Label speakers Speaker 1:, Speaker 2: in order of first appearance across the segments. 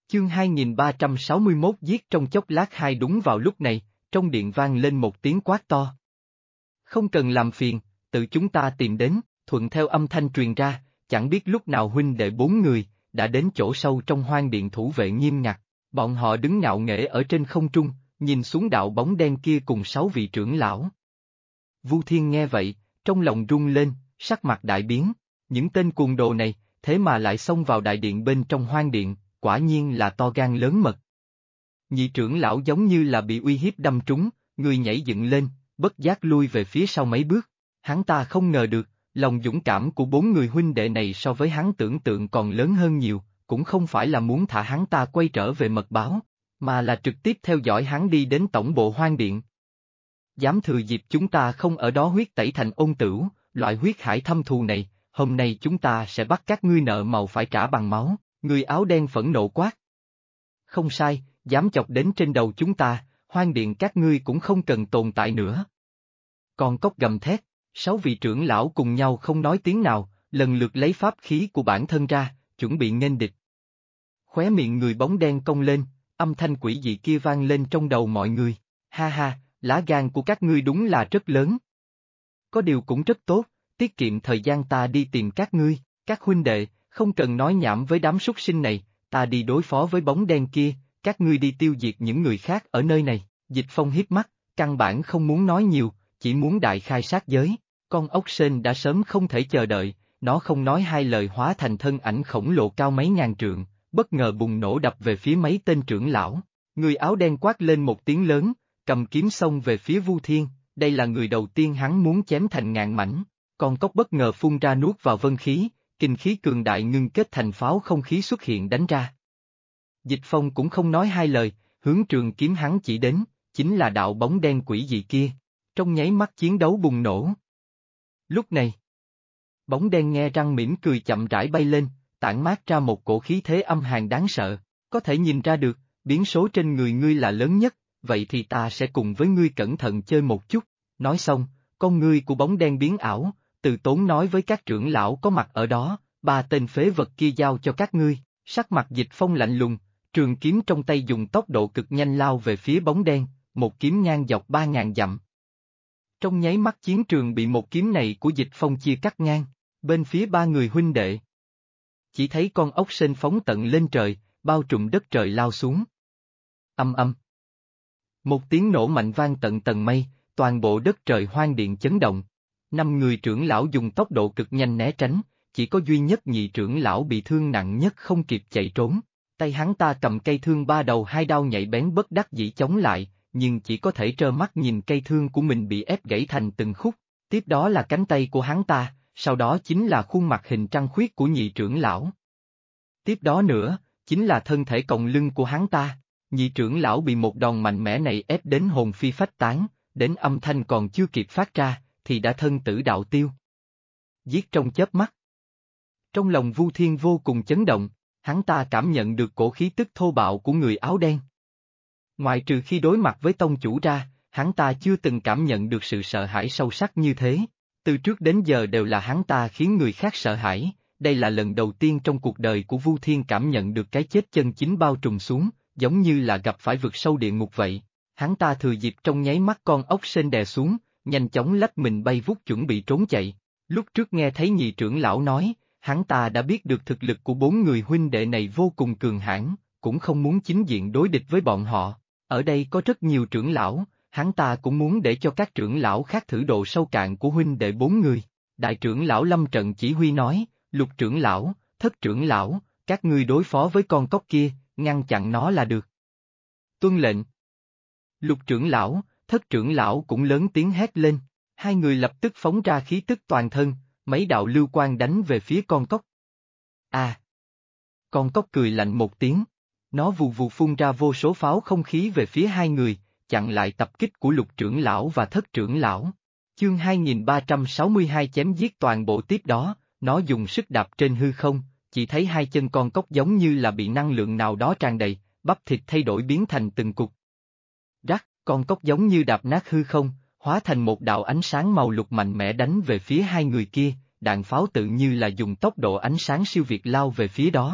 Speaker 1: Chương 2361 giết trong chốc lát hai. Đúng vào lúc này, trong điện vang lên một tiếng quát to. Không cần làm phiền, tự chúng ta tìm đến, thuận theo âm thanh truyền ra, chẳng biết lúc nào huynh đệ 4 người, đã đến chỗ sâu trong hoang điện thủ vệ nghiêm ngặt. Bọn họ đứng ngạo nghễ ở trên không trung, nhìn xuống đạo bóng đen kia cùng 6 vị trưởng lão. Vu Thiên nghe vậy, trong lòng rung lên, sắc mặt đại biến, những tên cuồng đồ này, thế mà lại xông vào đại điện bên trong hoang điện, quả nhiên là to gan lớn mật. Nhị trưởng lão giống như là bị uy hiếp đâm trúng, người nhảy dựng lên, bất giác lui về phía sau mấy bước. Hắn ta không ngờ được, lòng dũng cảm của 4 người huynh đệ này so với hắn tưởng tượng còn lớn hơn nhiều, cũng không phải là muốn thả hắn ta quay trở về mật báo, mà là trực tiếp theo dõi hắn đi đến tổng bộ hoang điện. Dám thừa dịp chúng ta không ở đó huyết tẩy thành ôn tửu, loại huyết hải thâm thù này, hôm nay chúng ta sẽ bắt các ngươi nợ màu phải trả bằng máu, người áo đen phẫn nộ quát. Không sai, dám chọc đến trên đầu chúng ta, hoang điện các ngươi cũng không cần tồn tại nữa. Con cốc gầm thét, 6 vị trưởng lão cùng nhau không nói tiếng nào, lần lượt lấy pháp khí của bản thân ra, chuẩn bị nghênh địch. Khóe miệng người bóng đen cong lên, âm thanh quỷ dị kia vang lên trong đầu mọi người, ha ha, lá gan của các ngươi đúng là rất lớn. Có điều cũng rất tốt, tiết kiệm thời gian ta đi tìm các ngươi, các huynh đệ, không cần nói nhảm với đám súc sinh này, ta đi đối phó với bóng đen kia, các ngươi đi tiêu diệt những người khác ở nơi này. Dịch Phong híp mắt, căn bản không muốn nói nhiều, chỉ muốn đại khai sát giới. Con ốc sên đã sớm không thể chờ đợi, nó không nói hai lời hóa thành thân ảnh khổng lồ cao mấy ngàn trượng, bất ngờ bùng nổ đập về phía mấy tên trưởng lão. Người áo đen quát lên một tiếng lớn, cầm kiếm xông về phía Vu Thiên, đây là người đầu tiên hắn muốn chém thành ngàn mảnh. Con cốc bất ngờ phun ra nuốt vào vân khí, kinh khí cường đại ngưng kết thành pháo không khí xuất hiện đánh ra. Dịch Phong cũng không nói hai lời, hướng trường kiếm hắn chỉ đến, chính là đạo bóng đen quỷ dị kia. Trong nháy mắt chiến đấu bùng nổ. Lúc này, bóng đen nghe răng mỉm cười chậm rãi bay lên, tản mát ra một cổ khí thế âm hàn đáng sợ, có thể nhìn ra được, biến số trên người ngươi là lớn nhất, vậy thì ta sẽ cùng với ngươi cẩn thận chơi một chút. Nói xong, con ngươi của bóng đen biến ảo, từ tốn nói với các trưởng lão có mặt ở đó, 3 tên phế vật kia giao cho các ngươi. Sắc mặt Dịch Phong lạnh lùng, trường kiếm trong tay dùng tốc độ cực nhanh lao về phía bóng đen, một kiếm ngang dọc 3000 dặm. Trong nháy mắt chiến trường bị một kiếm này của Dịch Phong chia cắt ngang, bên phía 3 người huynh đệ. Chỉ thấy con ốc sên phóng tận lên trời, bao trùm đất trời lao xuống. Âm âm. Một tiếng nổ mạnh vang tận tầng mây, toàn bộ đất trời hoang điện chấn động. 5 người trưởng lão dùng tốc độ cực nhanh né tránh, chỉ có duy nhất nhị trưởng lão bị thương nặng nhất không kịp chạy trốn. Tay hắn ta cầm cây thương 3 đầu 2 đao nhạy bén bất đắc dĩ chống lại, nhưng chỉ có thể trơ mắt nhìn cây thương của mình bị ép gãy thành từng khúc. Tiếp đó là cánh tay của hắn ta, sau đó chính là khuôn mặt hình trăng khuyết của nhị trưởng lão. Tiếp đó nữa, chính là thân thể còng lưng của hắn ta. Nhị trưởng lão bị một đòn mạnh mẽ này ép đến hồn phi phách tán, đến âm thanh còn chưa kịp phát ra, thì đã thân tử đạo tiêu. Giết trong chớp mắt. Trong lòng Vu Thiên vô cùng chấn động, hắn ta cảm nhận được cổ khí tức thô bạo của người áo đen. Ngoại trừ khi đối mặt với tông chủ ra, hắn ta chưa từng cảm nhận được sự sợ hãi sâu sắc như thế. Từ trước đến giờ đều là hắn ta khiến người khác sợ hãi, đây là lần đầu tiên trong cuộc đời của Vu Thiên cảm nhận được cái chết chân chính bao trùm xuống, giống như là gặp phải vực sâu địa ngục vậy. Hắn ta thừa dịp trong nháy mắt con ốc sên đè xuống, nhanh chóng lách mình bay vút chuẩn bị trốn chạy. Lúc trước nghe thấy nhị trưởng lão nói, hắn ta đã biết được thực lực của 4 người huynh đệ này vô cùng cường hãn, cũng không muốn chính diện đối địch với bọn họ. Ở đây có rất nhiều trưởng lão, hắn ta cũng muốn để cho các trưởng lão khác thử độ sâu cạn của huynh đệ 4 người. Đại trưởng lão lâm trận chỉ huy nói, Lục trưởng lão, Thất trưởng lão, các ngươi đối phó với con cóc kia, ngăn chặn nó là được. Tuân lệnh. Lục trưởng lão, Thất trưởng lão cũng lớn tiếng hét lên, hai người lập tức phóng ra khí tức toàn thân, mấy đạo lưu quang đánh về phía con cóc. À! Con cóc cười lạnh một tiếng, nó vù vù phun ra vô số pháo không khí về phía hai người, chặn lại tập kích của Lục trưởng lão và Thất trưởng lão. Chương 2362 chém giết toàn bộ. Tiếp đó, nó dùng sức đạp trên hư không, chỉ thấy hai chân con cóc giống như là bị năng lượng nào đó tràn đầy, bắp thịt thay đổi biến thành từng cục. Rắc, con cóc giống như đạp nát hư không, hóa thành một đạo ánh sáng màu lục mạnh mẽ đánh về phía hai người kia, đạn pháo tự như là dùng tốc độ ánh sáng siêu việt lao về phía đó.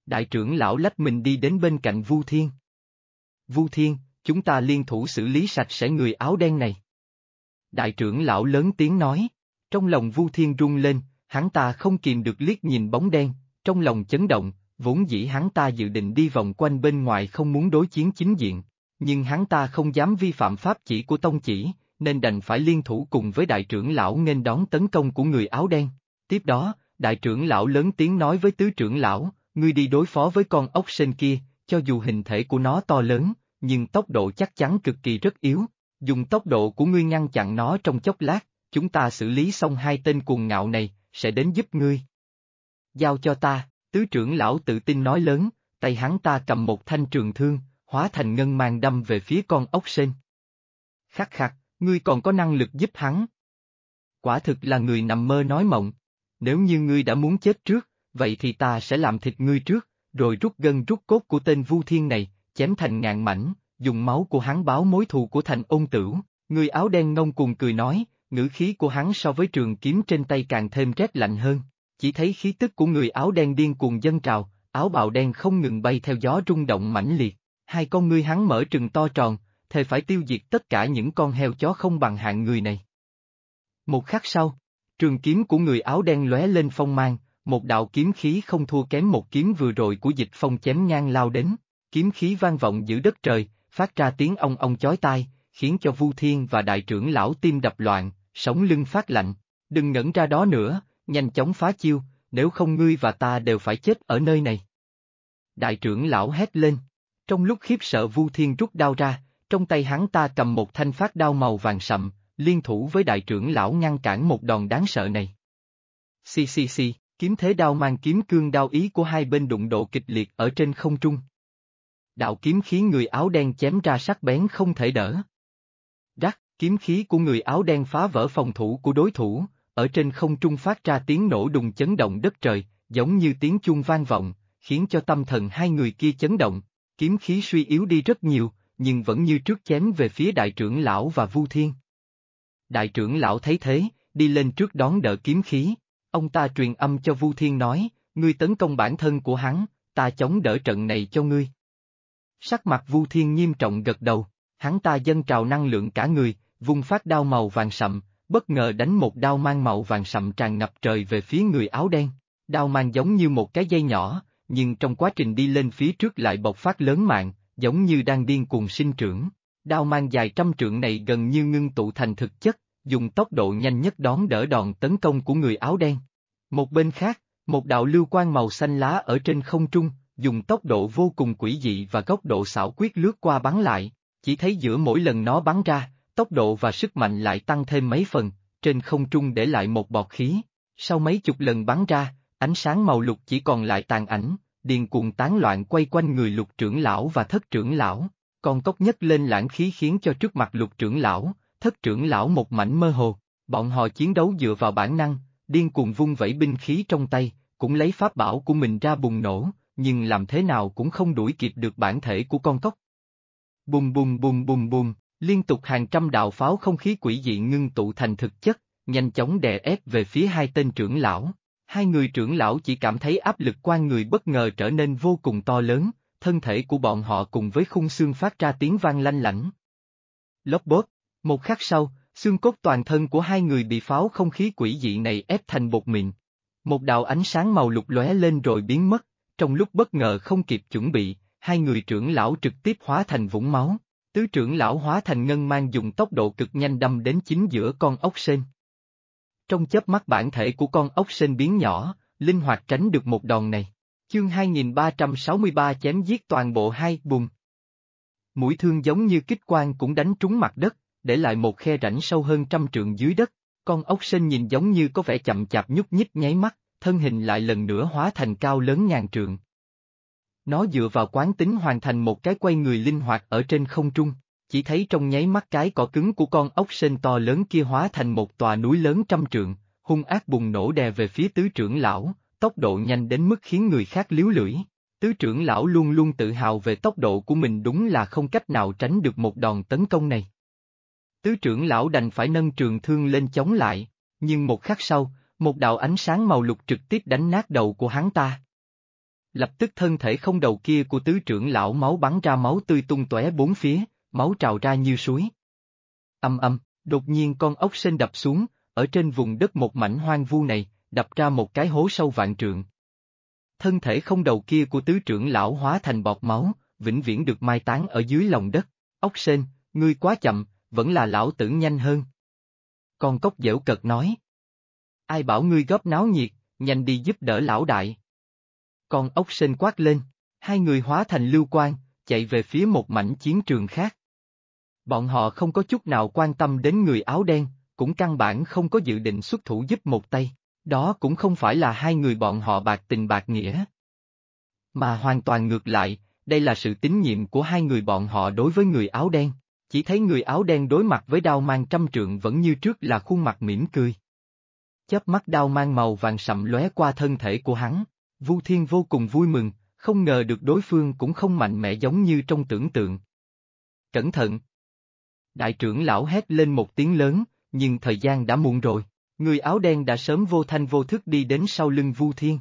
Speaker 1: Đại trưởng lão lách mình đi đến bên cạnh Vu Thiên. Vu Thiên, chúng ta liên thủ xử lý sạch sẽ người áo đen này. Đại trưởng lão lớn tiếng nói, trong lòng Vu Thiên rung lên, hắn ta không kìm được liếc nhìn bóng đen, trong lòng chấn động, vốn dĩ hắn ta dự định đi vòng quanh bên ngoài không muốn đối chiến chính diện, nhưng hắn ta không dám vi phạm pháp chỉ của tông chỉ, nên đành phải liên thủ cùng với đại trưởng lão nghênh đón tấn công của người áo đen. Tiếp đó, đại trưởng lão lớn tiếng nói với tứ trưởng lão, ngươi đi đối phó với con ốc sên kia, cho dù hình thể của nó to lớn, nhưng tốc độ chắc chắn cực kỳ rất yếu, dùng tốc độ của ngươi ngăn chặn nó trong chốc lát, chúng ta xử lý xong hai tên cuồng ngạo này, sẽ đến giúp ngươi. Giao cho ta, tứ trưởng lão tự tin nói lớn, tay hắn ta cầm một thanh trường thương, hóa thành ngân mang đâm về phía con ốc sên. Khắc khắc, ngươi còn có năng lực giúp hắn. Quả thực là người nằm mơ nói mộng. Nếu như ngươi đã muốn chết trước, vậy thì ta sẽ làm thịt ngươi trước, rồi rút gân rút cốt của tên Vu Thiên này, chém thành ngàn mảnh, dùng máu của hắn báo mối thù của Thành Ôn Tửu. Người áo đen ngông cuồng cười nói, ngữ khí của hắn so với trường kiếm trên tay càng thêm rét lạnh hơn. Chỉ thấy khí tức của người áo đen điên cuồng dâng trào, áo bào đen không ngừng bay theo gió rung động mãnh liệt. Hai con ngươi hắn mở trừng to tròn, thề phải tiêu diệt tất cả những con heo chó không bằng hạng người này. Một khắc sau, trường kiếm của người áo đen lóe lên phong mang, một đạo kiếm khí không thua kém một kiếm vừa rồi của Dịch Phong chém ngang lao đến, kiếm khí vang vọng giữa đất trời, phát ra tiếng ong ong chói tai, khiến cho Vu Thiên và đại trưởng lão tim đập loạn, sống lưng phát lạnh. Đừng ngẩn ra đó nữa, nhanh chóng phá chiêu, nếu không ngươi và ta đều phải chết ở nơi này. Đại trưởng lão hét lên. Trong lúc khiếp sợ Vu Thiên rút đao ra, trong tay hắn ta cầm một thanh phát đao màu vàng sậm, liên thủ với đại trưởng lão ngăn cản một đòn đáng sợ này. Xì, kiếm thế đao mang kiếm cương đao ý của hai bên đụng độ kịch liệt ở trên không trung. Đạo kiếm khí người áo đen chém ra sắc bén không thể đỡ. Rắc, kiếm khí của người áo đen phá vỡ phòng thủ của đối thủ, ở trên không trung phát ra tiếng nổ đùng chấn động đất trời, giống như tiếng chuông vang vọng, khiến cho tâm thần hai người kia chấn động, kiếm khí suy yếu đi rất nhiều, nhưng vẫn như trước chém về phía đại trưởng lão và Vu Thiên. Đại trưởng lão thấy thế, đi lên trước đón đỡ kiếm khí, ông ta truyền âm cho Vu Thiên nói, ngươi tấn công bản thân của hắn, ta chống đỡ trận này cho ngươi. Sắc mặt Vu Thiên nghiêm trọng gật đầu, hắn ta dâng trào năng lượng cả người, vung phát đao màu vàng sậm, bất ngờ đánh một đao mang màu vàng sậm tràn ngập trời về phía người áo đen. Đao mang giống như một cái dây nhỏ, nhưng trong quá trình đi lên phía trước lại bộc phát lớn mạnh, giống như đang điên cuồng sinh trưởng. Đao mang dài trăm trượng này gần như ngưng tụ thành thực chất, dùng tốc độ nhanh nhất đón đỡ đòn tấn công của người áo đen. Một bên khác, một đạo lưu quang màu xanh lá ở trên không trung, dùng tốc độ vô cùng quỷ dị và góc độ xảo quyết lướt qua bắn lại, chỉ thấy giữa mỗi lần nó bắn ra, tốc độ và sức mạnh lại tăng thêm mấy phần, trên không trung để lại một bọt khí. Sau mấy chục lần bắn ra, ánh sáng màu lục chỉ còn lại tàn ảnh, điên cuồng tán loạn quay quanh người Lục trưởng lão và Thất trưởng lão, con cốc nhấc lên lãng khí khiến cho trước mặt Lục trưởng lão, Thất trưởng lão một mảnh mơ hồ. Bọn họ chiến đấu dựa vào bản năng, điên cuồng vung vẩy binh khí trong tay, cũng lấy pháp bảo của mình ra bùng nổ, nhưng làm thế nào cũng không đuổi kịp được bản thể của con cốc. Bùm bùm bùm bùm bùm, liên tục hàng trăm đạo pháo không khí quỷ dị ngưng tụ thành thực chất, nhanh chóng đè ép về phía hai tên trưởng lão. Hai người trưởng lão chỉ cảm thấy áp lực quan người bất ngờ trở nên vô cùng to lớn, thân thể của bọn họ cùng với khung xương phát ra tiếng vang lanh lảnh. Lốp bốp, một khắc sau, xương cốt toàn thân của hai người bị pháo không khí quỷ dị này ép thành bột mịn. Một đạo ánh sáng màu lục lóe lên rồi biến mất, trong lúc bất ngờ không kịp chuẩn bị, hai người trưởng lão trực tiếp hóa thành vũng máu. Tứ trưởng lão hóa thành ngân mang dùng tốc độ cực nhanh đâm đến chính giữa con ốc sên. Trong chớp mắt bản thể của con ốc sên biến nhỏ, linh hoạt tránh được một đòn này. Chương 2363 chém giết toàn bộ hai bùm. Mũi thương giống như kích quang cũng đánh trúng mặt đất, để lại một khe rãnh sâu hơn 100 trượng dưới đất. Con ốc sên nhìn giống như có vẻ chậm chạp nhúc nhích nháy mắt, thân hình lại lần nữa hóa thành cao lớn ngàn trượng. Nó dựa vào quán tính hoàn thành một cái quay người linh hoạt ở trên không trung, chỉ thấy trong nháy mắt cái cỏ cứng của con ốc sên to lớn kia hóa thành một tòa núi lớn 100 trượng, hung ác bùng nổ đè về phía tứ trưởng lão, tốc độ nhanh đến mức khiến người khác líu lưỡi. Tứ trưởng lão luôn luôn tự hào về tốc độ của mình đúng là không cách nào tránh được một đòn tấn công này. Tứ trưởng lão đành phải nâng trường thương lên chống lại, nhưng một khắc sau, một đạo ánh sáng màu lục trực tiếp đánh nát đầu của hắn ta. Lập tức thân thể không đầu kia của tứ trưởng lão máu bắn ra máu tươi tung tóe bốn phía, máu trào ra như suối. Âm âm, đột nhiên con ốc sên đập xuống, ở trên vùng đất một mảnh hoang vu này, đập ra một cái hố sâu vạn trượng. Thân thể không đầu kia của tứ trưởng lão hóa thành bọt máu, vĩnh viễn được mai táng ở dưới lòng đất. Ốc sên, ngươi quá chậm, vẫn là lão tử nhanh hơn. Con cóc dễu cợt nói. Ai bảo ngươi góp náo nhiệt, nhanh đi giúp đỡ lão đại. Con ốc sên quát lên, hai người hóa thành lưu quang, chạy về phía một mảnh chiến trường khác. Bọn họ không có chút nào quan tâm đến người áo đen, cũng căn bản không có dự định xuất thủ giúp một tay, đó cũng không phải là hai người bọn họ bạc tình bạc nghĩa. Mà hoàn toàn ngược lại, đây là sự tín nhiệm của hai người bọn họ đối với người áo đen, chỉ thấy người áo đen đối mặt với đao mang trăm trượng vẫn như trước là khuôn mặt mỉm cười. Chớp mắt đao mang màu vàng sậm lóe qua thân thể của hắn, Vu Thiên vô cùng vui mừng, không ngờ được đối phương cũng không mạnh mẽ giống như trong tưởng tượng. Cẩn thận! Đại trưởng lão hét lên một tiếng lớn, nhưng thời gian đã muộn rồi, người áo đen đã sớm vô thanh vô thức đi đến sau lưng Vu Thiên.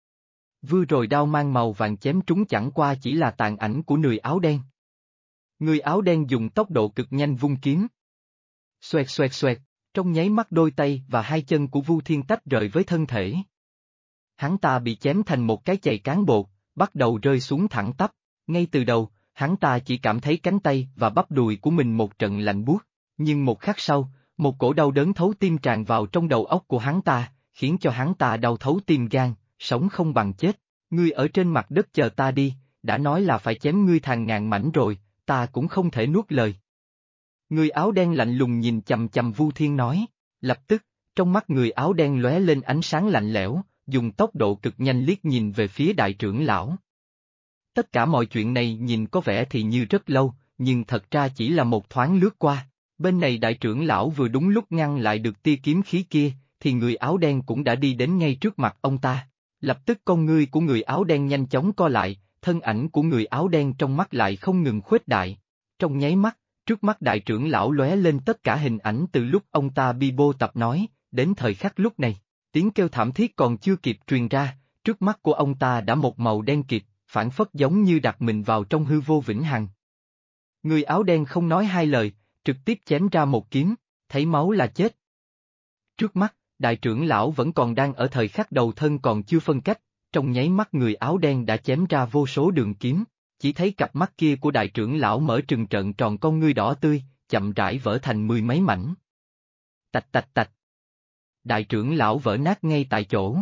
Speaker 1: Vừa rồi đao mang màu vàng chém trúng chẳng qua chỉ là tàn ảnh của người áo đen. Người áo đen dùng tốc độ cực nhanh vung kiếm. Xoẹt xoẹt xoẹt, trong nháy mắt đôi tay và hai chân của Vu Thiên tách rời với thân thể. Hắn ta bị chém thành một cái chày cán bột, bắt đầu rơi xuống thẳng tắp, ngay từ đầu, hắn ta chỉ cảm thấy cánh tay và bắp đùi của mình một trận lạnh buốt, nhưng một khắc sau, một cổ đau đớn thấu tim tràn vào trong đầu óc của hắn ta, khiến cho hắn ta đau thấu tim gan, sống không bằng chết. Ngươi ở trên mặt đất chờ ta đi, đã nói là phải chém ngươi thành ngàn mảnh rồi, ta cũng không thể nuốt lời. Người áo đen lạnh lùng nhìn chầm chầm Vu Thiên nói, lập tức, trong mắt người áo đen lóe lên ánh sáng lạnh lẽo, dùng tốc độ cực nhanh liếc nhìn về phía đại trưởng lão. Tất cả mọi chuyện này nhìn có vẻ thì như rất lâu, nhưng thật ra chỉ là một thoáng lướt qua. Bên này đại trưởng lão vừa đúng lúc ngăn lại được tia kiếm khí kia, thì người áo đen cũng đã đi đến ngay trước mặt ông ta. Lập tức con ngươi của người áo đen nhanh chóng co lại, thân ảnh của người áo đen trong mắt lại không ngừng khuếch đại. Trong nháy mắt, trước mắt đại trưởng lão lóe lên tất cả hình ảnh từ lúc ông ta bi bô tập nói, đến thời khắc lúc này, tiếng kêu thảm thiết còn chưa kịp truyền ra, trước mắt của ông ta đã một màu đen kịt, phản phất giống như đặt mình vào trong hư vô vĩnh hằng. Người áo đen không nói hai lời, trực tiếp chém ra một kiếm, thấy máu là chết. Trước mắt, đại trưởng lão vẫn còn đang ở thời khắc đầu thân còn chưa phân cách, trong nháy mắt người áo đen đã chém ra vô số đường kiếm, chỉ thấy cặp mắt kia của đại trưởng lão mở trừng trợn tròn con ngươi đỏ tươi, chậm rãi vỡ thành mười mấy mảnh. Tạch tạch tạch. Đại trưởng lão vỡ nát ngay tại chỗ.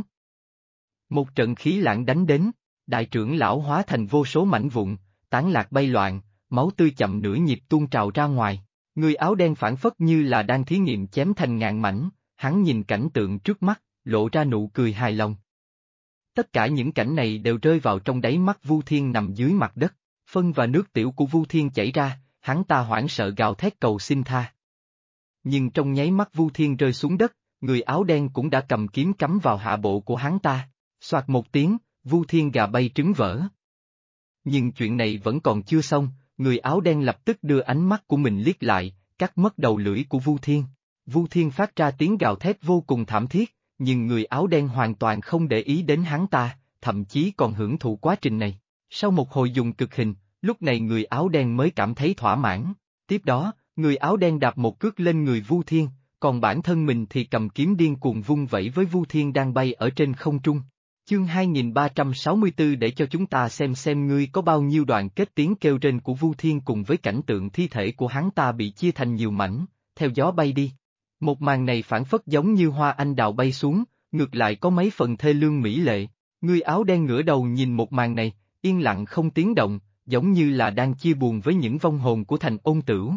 Speaker 1: Một trận khí lãng đánh đến, đại trưởng lão hóa thành vô số mảnh vụn, tán lạc bay loạn, máu tươi chậm nửa nhịp tuôn trào ra ngoài. Người áo đen phản phất như là đang thí nghiệm chém thành ngàn mảnh, hắn nhìn cảnh tượng trước mắt, lộ ra nụ cười hài lòng. Tất cả những cảnh này đều rơi vào trong đáy mắt Vu Thiên nằm dưới mặt đất, phân và nước tiểu của Vu Thiên chảy ra, hắn ta hoảng sợ gào thét cầu xin tha. Nhưng trong nháy mắt Vu Thiên rơi xuống đất, người áo đen cũng đã cầm kiếm cắm vào hạ bộ của hắn ta, soạt một tiếng, Vu Thiên gà bay trứng vỡ. Nhưng chuyện này vẫn còn chưa xong, người áo đen lập tức đưa ánh mắt của mình liếc lại, cắt mất đầu lưỡi của Vu Thiên. Vu Thiên phát ra tiếng gào thét vô cùng thảm thiết, nhưng người áo đen hoàn toàn không để ý đến hắn ta, thậm chí còn hưởng thụ quá trình này. Sau một hồi dùng cực hình, lúc này người áo đen mới cảm thấy thỏa mãn. Tiếp đó, người áo đen đạp một cước lên người Vu Thiên, còn bản thân mình thì cầm kiếm điên cuồng vung vẩy với Vu Thiên đang bay ở trên không trung. Chương 2364 để cho chúng ta xem ngươi có bao nhiêu đoạn kết tiếng kêu rên của Vu Thiên cùng với cảnh tượng thi thể của hắn ta bị chia thành nhiều mảnh, theo gió bay đi. Một màn này phản phất giống như hoa anh đào bay xuống, ngược lại có mấy phần thê lương mỹ lệ. Người áo đen ngửa đầu nhìn một màn này, yên lặng không tiếng động, giống như là đang chia buồn với những vong hồn của thành ôn tửu.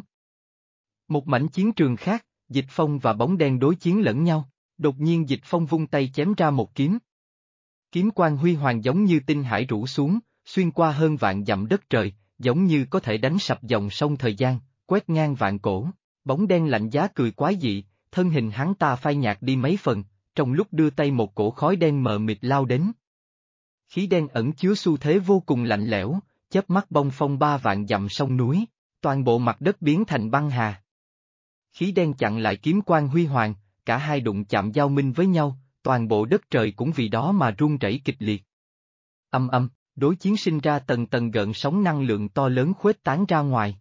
Speaker 1: Một mảnh chiến trường khác, Dịch Phong và bóng đen đối chiến lẫn nhau, đột nhiên Dịch Phong vung tay chém ra một kiếm. Kiếm quang huy hoàng giống như tinh hải rủ xuống, xuyên qua hơn vạn dặm đất trời, giống như có thể đánh sập dòng sông thời gian, quét ngang vạn cổ. Bóng đen lạnh giá cười quái dị, thân hình hắn ta phai nhạt đi mấy phần, trong lúc đưa tay một cổ khói đen mờ mịt lao đến. Khí đen ẩn chứa xu thế vô cùng lạnh lẽo, chớp mắt bông phong 3 vạn dặm sông núi, toàn bộ mặt đất biến thành băng hà. Khí đen chặn lại kiếm quang huy hoàng, cả hai đụng chạm giao minh với nhau, toàn bộ đất trời cũng vì đó mà rung rẩy kịch liệt. Âm âm, Đối chiến sinh ra tầng tầng gợn sóng năng lượng to lớn khuếch tán ra ngoài.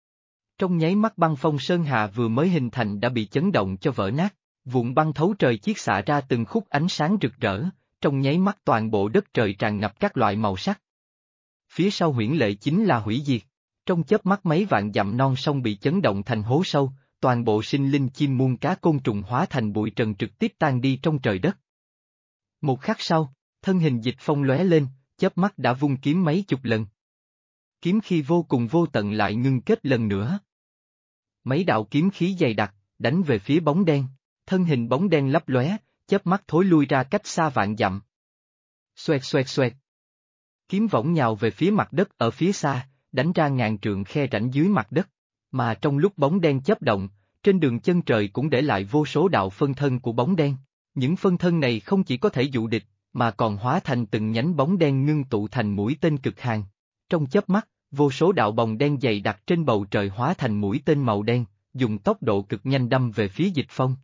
Speaker 1: Trong nháy mắt băng phong sơn hà vừa mới hình thành đã bị chấn động cho vỡ nát, vụn băng thấu trời chiết xạ ra từng khúc ánh sáng rực rỡ, trong nháy mắt toàn bộ đất trời tràn ngập các loại màu sắc. Phía sau huyễn lệ chính là hủy diệt, trong chớp mắt mấy vạn dặm non sông bị chấn động thành hố sâu, toàn bộ sinh linh chim muôn cá côn trùng hóa thành bụi trần trực tiếp tan đi trong trời đất. Một khắc sau, thân hình Dịch Phong lóe lên, chớp mắt đã vung kiếm mấy chục lần. Kiếm khí vô cùng vô tận lại ngưng kết lần nữa. Mấy đạo kiếm khí dày đặc, đánh về phía bóng đen, thân hình bóng đen lấp lóe, chớp mắt thối lui ra cách xa vạn dặm. Xoẹt xoẹt xoẹt. Kiếm võng nhào về phía mặt đất ở phía xa, đánh ra ngàn trượng khe rãnh dưới mặt đất, mà trong lúc bóng đen chớp động, trên đường chân trời cũng để lại vô số đạo phân thân của bóng đen. Những phân thân này không chỉ có thể dụ địch, mà còn hóa thành từng nhánh bóng đen ngưng tụ thành mũi tên cực hàn. Trong chớp mắt, vô số đạo bồng đen dày đặc trên bầu trời hóa thành mũi tên màu đen, dùng tốc độ cực nhanh đâm về phía Dịch Phong.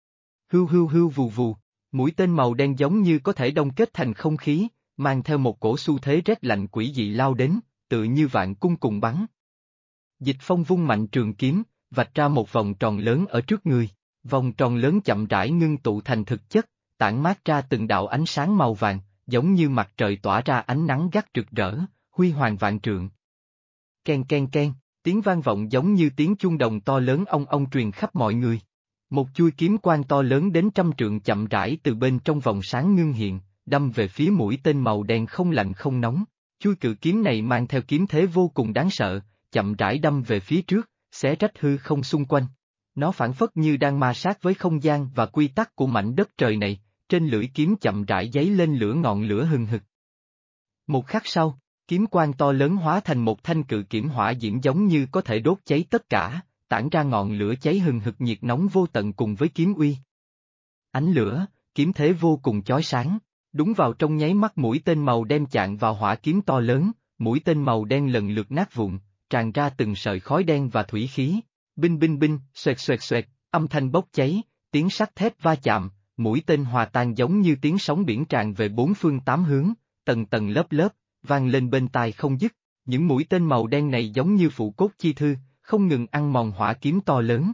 Speaker 1: Hưu hưu hưu vù vù, mũi tên màu đen giống như có thể đông kết thành không khí, mang theo một cổ xu thế rét lạnh quỷ dị lao đến, tự như vạn cung cùng bắn. Dịch Phong vung mạnh trường kiếm, vạch ra một vòng tròn lớn ở trước người, vòng tròn lớn chậm rãi ngưng tụ thành thực chất, tản mát ra từng đạo ánh sáng màu vàng, giống như mặt trời tỏa ra ánh nắng gắt rực rỡ, huy hoàng vạn trượng. Ken ken ken, tiếng vang vọng giống như tiếng chuông đồng to lớn ong ong truyền khắp mọi người. Một chuôi kiếm quang to lớn đến 100 trượng chậm rãi từ bên trong vòng sáng ngưng hiện, đâm về phía mũi tên màu đen không lạnh không nóng. Chuôi cự kiếm này mang theo kiếm thế vô cùng đáng sợ, chậm rãi đâm về phía trước, xé rách hư không xung quanh. Nó phảng phất như đang ma sát với không gian và quy tắc của mảnh đất trời này, trên lưỡi kiếm chậm rãi giấy lên lửa ngọn lửa hừng hực. Một khắc sau, kiếm quang to lớn hóa thành một thanh cự kiếm hỏa diễm giống như có thể đốt cháy tất cả, tản ra ngọn lửa cháy hừng hực nhiệt nóng vô tận cùng với kiếm uy. Ánh lửa, kiếm thế vô cùng chói sáng, đúng vào trong nháy mắt mũi tên màu đen chạm vào hỏa kiếm to lớn, mũi tên màu đen lần lượt nát vụn, tràn ra từng sợi khói đen và thủy khí. Binh binh binh, xoẹt xoẹt xoẹt, âm thanh bốc cháy, tiếng sắt thép va chạm, mũi tên hòa tan giống như tiếng sóng biển tràn về bốn phương tám hướng, tầng tầng lớp lớp, vang lên bên tai không dứt. Những mũi tên màu đen này giống như phụ cốt chi thư, không ngừng ăn mòn hỏa kiếm to lớn.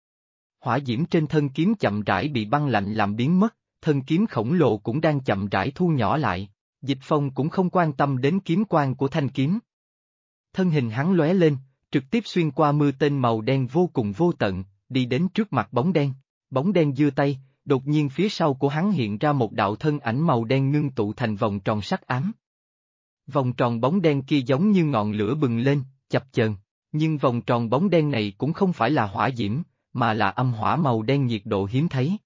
Speaker 1: Hỏa diễm trên thân kiếm chậm rãi bị băng lạnh làm biến mất, thân kiếm khổng lồ cũng đang chậm rãi thu nhỏ lại. Dịch Phong cũng không quan tâm đến kiếm quang của thanh kiếm. Thân hình hắn lóe lên, trực tiếp xuyên qua mưa tên màu đen vô cùng vô tận, đi đến trước mặt bóng đen. Bóng đen giơ tay, đột nhiên phía sau của hắn hiện ra một đạo thân ảnh màu đen ngưng tụ thành vòng tròn sắc ám. Vòng tròn bóng đen kia giống như ngọn lửa bừng lên, chập chờn, nhưng vòng tròn bóng đen này cũng không phải là hỏa diễm, mà là âm hỏa màu đen nhiệt độ hiếm thấy.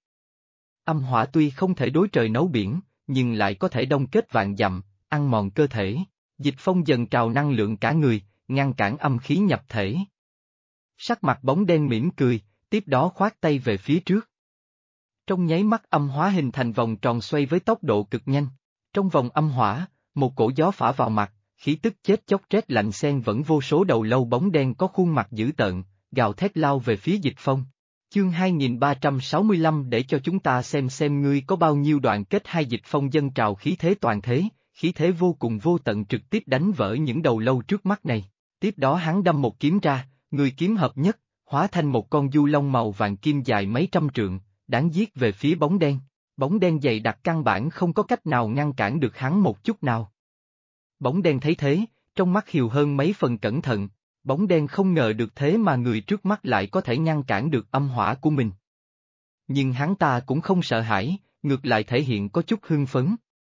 Speaker 1: Âm hỏa tuy không thể đối trời nấu biển, nhưng lại có thể đông kết vạn dặm, ăn mòn cơ thể. Dịch Phong dần trào năng lượng cả người, ngăn cản âm khí nhập thể. Sắc mặt bóng đen mỉm cười, tiếp đó khoát tay về phía trước. Trong nháy mắt âm hóa hình thành vòng tròn xoay với tốc độ cực nhanh. Trong vòng âm hỏa, một cổ gió phả vào mặt, khí tức chết chóc rét lạnh xen vẫn vô số đầu lâu bóng đen có khuôn mặt dữ tợn, gào thét lao về phía Dịch Phong. Chương 2365 để cho chúng ta xem ngươi có bao nhiêu đoạn kết. Hai Dịch Phong dâng trào khí thế toàn thế, khí thế vô cùng vô tận trực tiếp đánh vỡ những đầu lâu trước mắt này. Tiếp đó hắn đâm một kiếm ra, người kiếm hợp nhất, hóa thành một con du long màu vàng kim dài mấy trăm trượng, đáng giết về phía bóng đen. Bóng đen dày đặc căn bản không có cách nào ngăn cản được hắn một chút nào. Bóng đen thấy thế, trong mắt hiều hơn mấy phần cẩn thận, bóng đen không ngờ được thế mà người trước mắt lại có thể ngăn cản được âm hỏa của mình. Nhưng hắn ta cũng không sợ hãi, ngược lại thể hiện có chút hưng phấn.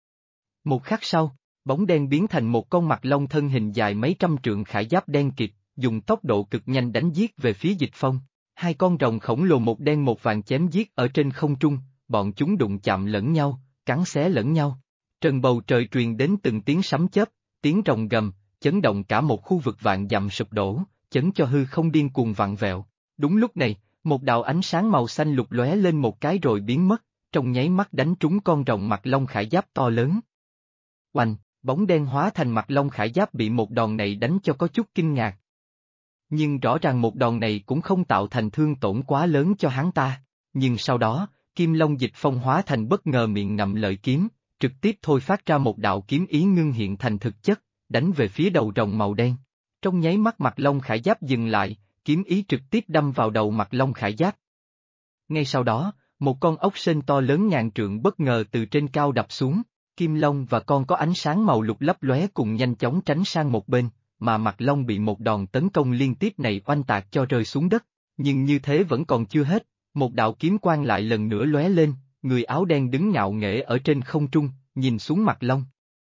Speaker 1: Một khắc sau, bóng đen biến thành một con mặt long thân hình dài mấy trăm trượng khải giáp đen kịt, dùng tốc độ cực nhanh đánh giết về phía Dịch Phong. Hai con rồng khổng lồ một đen một vàng chém giết ở trên không trung, bọn chúng đụng chạm lẫn nhau, cắn xé lẫn nhau. Trần bầu trời truyền đến từng tiếng sấm chớp, tiếng rồng gầm, chấn động cả một khu vực vạn dặm sụp đổ, chấn cho hư không điên cuồng vặn vẹo. Đúng lúc này, một đạo ánh sáng màu xanh lục lóe lên một cái rồi biến mất, trong nháy mắt đánh trúng con rồng mặt long khải giáp to lớn. Oanh, bóng đen hóa thành mặt long khải giáp bị một đòn này đánh cho có chút kinh ngạc. Nhưng rõ ràng một đòn này cũng không tạo thành thương tổn quá lớn cho hắn ta, nhưng sau đó, Kim Long Dịch Phong hóa thành bất ngờ miệng ngậm lợi kiếm, trực tiếp thôi phát ra một đạo kiếm ý ngưng hiện thành thực chất, đánh về phía đầu rồng màu đen. Trong nháy mắt Mạc Long Khải Giáp dừng lại, kiếm ý trực tiếp đâm vào đầu Mạc Long Khải Giáp. Ngay sau đó, một con ốc sên to lớn ngàn trượng bất ngờ từ trên cao đập xuống, Kim Long và con có ánh sáng màu lục lấp lóe cùng nhanh chóng tránh sang một bên, mà Mạc Long bị một đòn tấn công liên tiếp này oanh tạc cho rơi xuống đất, nhưng như thế vẫn còn chưa hết, một đạo kiếm quang lại lần nữa lóe lên, người áo đen đứng ngạo nghễ ở trên không trung, nhìn xuống Mạc Long.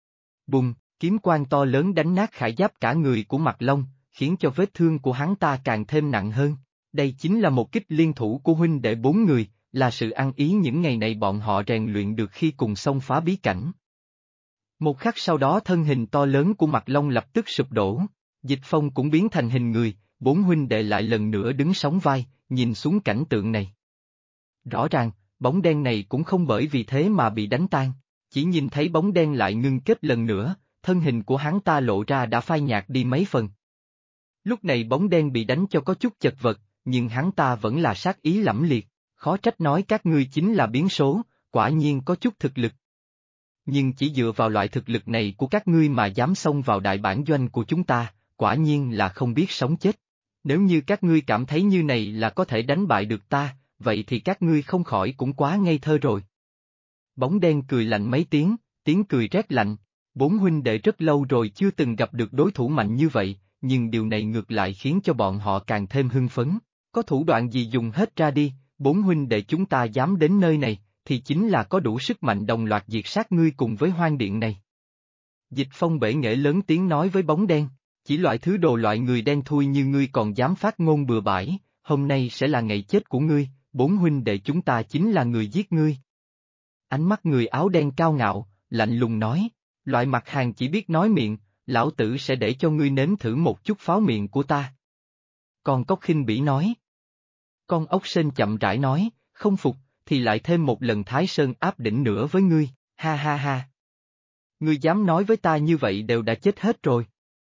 Speaker 1: Bùng, kiếm quang to lớn đánh nát khải giáp cả người của Mạc Long, khiến cho vết thương của hắn ta càng thêm nặng hơn. Đây chính là một kích liên thủ của huynh đệ 4 người, là sự ăn ý những ngày này bọn họ rèn luyện được khi cùng xông phá bí cảnh. Một khắc sau đó thân hình to lớn của Mạc Long lập tức sụp đổ, Dịch Phong cũng biến thành hình người, 4 huynh đệ lại lần nữa đứng sóng vai, nhìn xuống cảnh tượng này. Rõ ràng, bóng đen này cũng không bởi vì thế mà bị đánh tan, chỉ nhìn thấy bóng đen lại ngưng kết lần nữa, thân hình của hắn ta lộ ra đã phai nhạt đi mấy phần. Lúc này bóng đen bị đánh cho có chút chật vật, nhưng hắn ta vẫn là sát ý lẫm liệt, khó trách nói các ngươi chính là biến số, quả nhiên có chút thực lực. Nhưng chỉ dựa vào loại thực lực này của các ngươi mà dám xông vào đại bản doanh của chúng ta, quả nhiên là không biết sống chết. Nếu như các ngươi cảm thấy như này là có thể đánh bại được ta, vậy thì các ngươi không khỏi cũng quá ngây thơ rồi. Bóng đen cười lạnh mấy tiếng, tiếng cười rét lạnh, 4 huynh đệ rất lâu rồi chưa từng gặp được đối thủ mạnh như vậy, nhưng điều này ngược lại khiến cho bọn họ càng thêm hưng phấn, có thủ đoạn gì dùng hết ra đi, 4 huynh đệ chúng ta dám đến nơi này, thì chính là có đủ sức mạnh đồng loạt diệt sát ngươi cùng với hoang điện này. Dịch Phong bể nghệ lớn tiếng nói với bóng đen, chỉ loại thứ đồ loại người đen thui như ngươi còn dám phát ngôn bừa bãi, hôm nay sẽ là ngày chết của ngươi, 4 huynh đệ chúng ta chính là người giết ngươi. Ánh mắt người áo đen cao ngạo, lạnh lùng nói, loại mặt hàng chỉ biết nói miệng, lão tử sẽ để cho ngươi nếm thử một chút pháo miệng của ta. Con cóc khinh bỉ nói. Con ốc sên chậm rãi nói, không phục, thì lại thêm một lần Thái Sơn áp đỉnh nữa với ngươi, ha ha ha. Ngươi dám nói với ta như vậy đều đã chết hết rồi.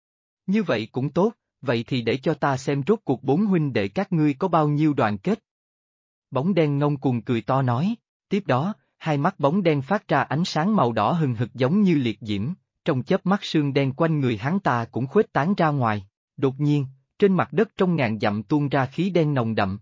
Speaker 1: Như vậy cũng tốt, vậy thì để cho ta xem rốt cuộc 4 huynh đệ các ngươi có bao nhiêu đoàn kết. Bóng đen ngông cuồng cười to nói, tiếp đó, hai mắt bóng đen phát ra ánh sáng màu đỏ hừng hực giống như liệt diễm, trong chớp mắt sương đen quanh người hắn ta cũng khuếch tán ra ngoài, đột nhiên, trên mặt đất trong ngàn dặm tuôn ra khí đen nồng đậm.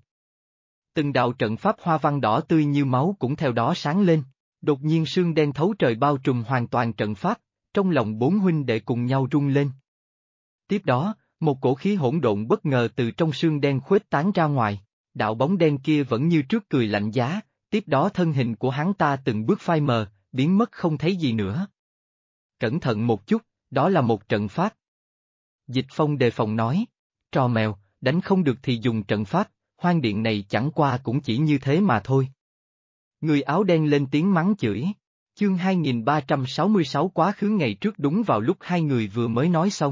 Speaker 1: Từng đạo trận pháp hoa văn đỏ tươi như máu cũng theo đó sáng lên, đột nhiên sương đen thấu trời bao trùm hoàn toàn trận pháp, trong lòng 4 huynh đệ cùng nhau rung lên. Tiếp đó, một cổ khí hỗn độn bất ngờ từ trong sương đen khuếch tán ra ngoài, đạo bóng đen kia vẫn như trước cười lạnh giá, tiếp đó thân hình của hắn ta từng bước phai mờ, biến mất không thấy gì nữa. Cẩn thận một chút, đó là một trận pháp. Dịch Phong đề phòng nói, trò mèo, đánh không được thì dùng trận pháp, hoang điện này chẳng qua cũng chỉ như thế mà thôi. Người áo đen lên tiếng mắng chửi. Chương 2366 quá khứ ngày trước đúng vào lúc hai người vừa mới nói xong.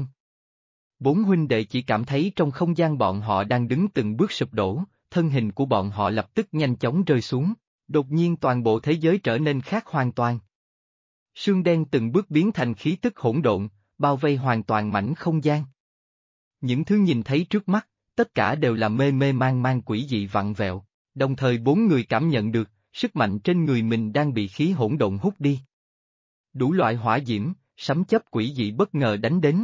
Speaker 1: 4 huynh đệ chỉ cảm thấy trong không gian bọn họ đang đứng từng bước sụp đổ, thân hình của bọn họ lập tức nhanh chóng rơi xuống, đột nhiên toàn bộ thế giới trở nên khác hoàn toàn. Sương đen từng bước biến thành khí tức hỗn độn, bao vây hoàn toàn mảnh không gian. Những thứ nhìn thấy trước mắt, tất cả đều là mê mê man man quỷ dị vặn vẹo, đồng thời 4 người cảm nhận được, sức mạnh trên người mình đang bị khí hỗn độn hút đi. Đủ loại hỏa diễm, sấm chớp quỷ dị bất ngờ đánh đến.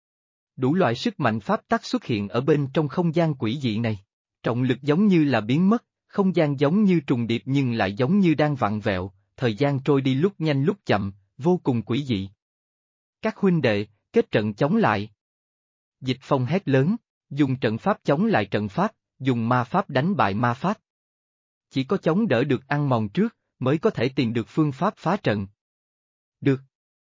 Speaker 1: Đủ loại sức mạnh pháp tắc xuất hiện ở bên trong không gian quỷ dị này, trọng lực giống như là biến mất, không gian giống như trùng điệp nhưng lại giống như đang vặn vẹo, thời gian trôi đi lúc nhanh lúc chậm, vô cùng quỷ dị. Các huynh đệ, kết trận chống lại. Dịch Phong hét lớn, dùng trận pháp chống lại trận pháp, dùng ma pháp đánh bại ma pháp. Chỉ có chống đỡ được ăn mòn trước, mới có thể tìm được phương pháp phá trận. Được.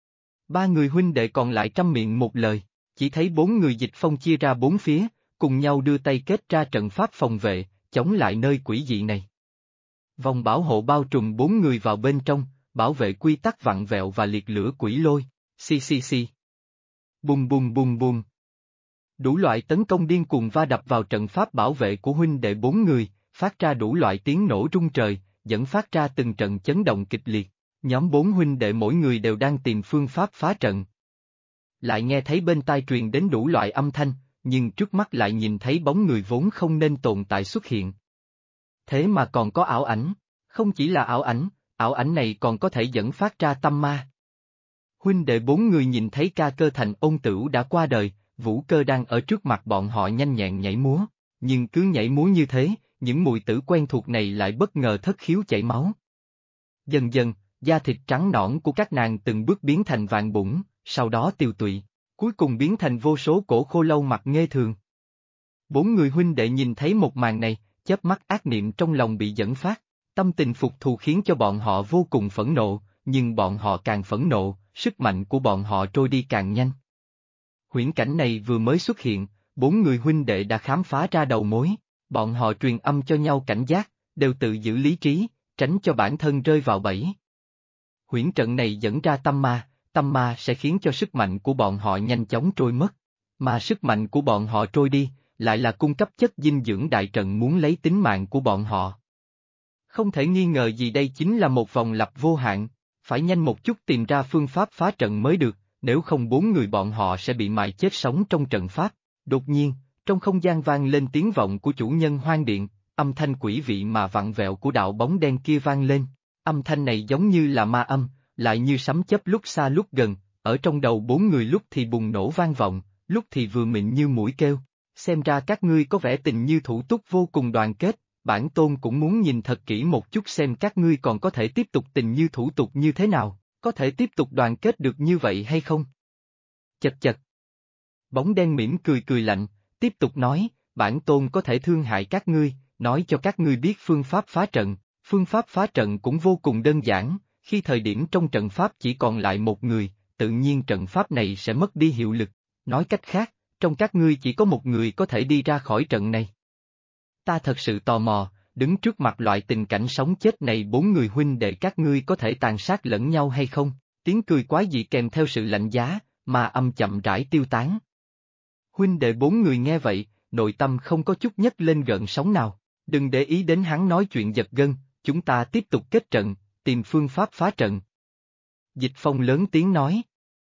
Speaker 1: 3 người huynh đệ còn lại trăm miệng một lời, chỉ thấy 4 người Dịch Phong chia ra 4 phía, cùng nhau đưa tay kết ra trận pháp phòng vệ, chống lại nơi quỷ dị này. Vòng bảo hộ bao trùm 4 người vào bên trong, bảo vệ quy tắc vặn vẹo và liệt lửa quỷ lôi, xì. Bùng bùng bùng bùng. Đủ loại tấn công điên cuồng va đập vào trận pháp bảo vệ của huynh đệ 4 người, phát ra đủ loại tiếng nổ rung trời, dẫn phát ra từng trận chấn động kịch liệt. Nhóm 4 huynh đệ mỗi người đều đang tìm phương pháp phá trận. Lại nghe thấy bên tai truyền đến đủ loại âm thanh, nhưng trước mắt lại nhìn thấy bóng người vốn không nên tồn tại xuất hiện. Thế mà còn có ảo ảnh, không chỉ là ảo ảnh, ảo ảnh này còn có thể dẫn phát ra tâm ma. Huynh đệ bốn người nhìn thấy ca cơ thành ôn tửu đã qua đời, Vũ Cơ đang ở trước mặt bọn họ nhanh nhẹn nhảy múa, nhưng cứ nhảy múa như thế, những mùi tử quen thuộc này lại bất ngờ thất khiếu chảy máu. Dần dần, da thịt trắng nõn của các nàng từng bước biến thành vàng bủng, sau đó tiều tụy, cuối cùng biến thành vô số cổ khô lâu mặt nghê thường. Bốn người huynh đệ nhìn thấy một màn này, chớp mắt ác niệm trong lòng bị dẫn phát, tâm tình phục thù khiến cho bọn họ vô cùng phẫn nộ, nhưng bọn họ càng phẫn nộ, sức mạnh của bọn họ trôi đi càng nhanh. Huyễn cảnh này vừa mới xuất hiện, bốn người huynh đệ đã khám phá ra đầu mối, bọn họ truyền âm cho nhau cảnh giác, đều tự giữ lý trí, tránh cho bản thân rơi vào bẫy. Huyễn trận này dẫn ra tâm ma sẽ khiến cho sức mạnh của bọn họ nhanh chóng trôi mất, mà sức mạnh của bọn họ trôi đi, lại là cung cấp chất dinh dưỡng đại trận muốn lấy tính mạng của bọn họ. Không thể nghi ngờ gì đây chính là một vòng lặp vô hạn, phải nhanh một chút tìm ra phương pháp phá trận mới được, nếu không bốn người bọn họ sẽ bị mài chết sống trong trận pháp. Đột nhiên, trong không gian vang lên tiếng vọng của chủ nhân hoang điện, âm thanh quỷ vị mà vặn vẹo của đạo bóng đen kia vang lên, âm thanh này giống như là ma âm, lại như sấm chớp lúc xa lúc gần, ở trong đầu bốn người lúc thì bùng nổ vang vọng, lúc thì vừa mịn như mũi kêu. Xem ra các ngươi có vẻ tình như thủ túc vô cùng đoàn kết, bản tôn cũng muốn nhìn thật kỹ một chút xem các ngươi còn có thể tiếp tục tình như thủ tục như thế nào, có thể tiếp tục đoàn kết được như vậy hay không? Chật chật. Bóng đen mỉm cười cười lạnh, tiếp tục nói, bản tôn có thể thương hại các ngươi, nói cho các ngươi biết phương pháp phá trận, phương pháp phá trận cũng vô cùng đơn giản, khi thời điểm trong trận pháp chỉ còn lại một người, tự nhiên trận pháp này sẽ mất đi hiệu lực, nói cách khác, trong các ngươi chỉ có một người có thể đi ra khỏi trận này. Ta thật sự tò mò, đứng trước mặt loại tình cảnh sống chết này bốn người huynh đệ các ngươi có thể tàn sát lẫn nhau hay không? Tiếng cười quái dị kèm theo sự lạnh giá, mà âm chậm rãi tiêu tán. Huynh đệ bốn người nghe vậy, nội tâm không có chút nhấc lên gợn sóng nào, đừng để ý đến hắn nói chuyện giật gân, chúng ta tiếp tục kết trận, tìm phương pháp phá trận. Dịch Phong lớn tiếng nói.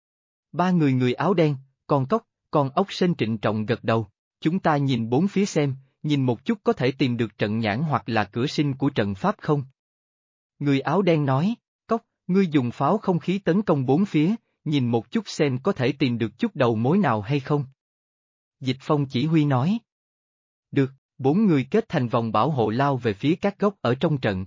Speaker 1: Ba người áo đen, con cóc, con ốc sên trịnh trọng gật đầu, chúng ta nhìn bốn phía xem, nhìn một chút có thể tìm được trận nhãn hoặc là cửa sinh của trận pháp không? Người áo đen nói, cóc, ngươi dùng pháo không khí tấn công bốn phía, nhìn một chút xem có thể tìm được chút đầu mối nào hay không? Dịch Phong chỉ huy nói. Được, bốn người kết thành vòng bảo hộ lao về phía các góc ở trong trận.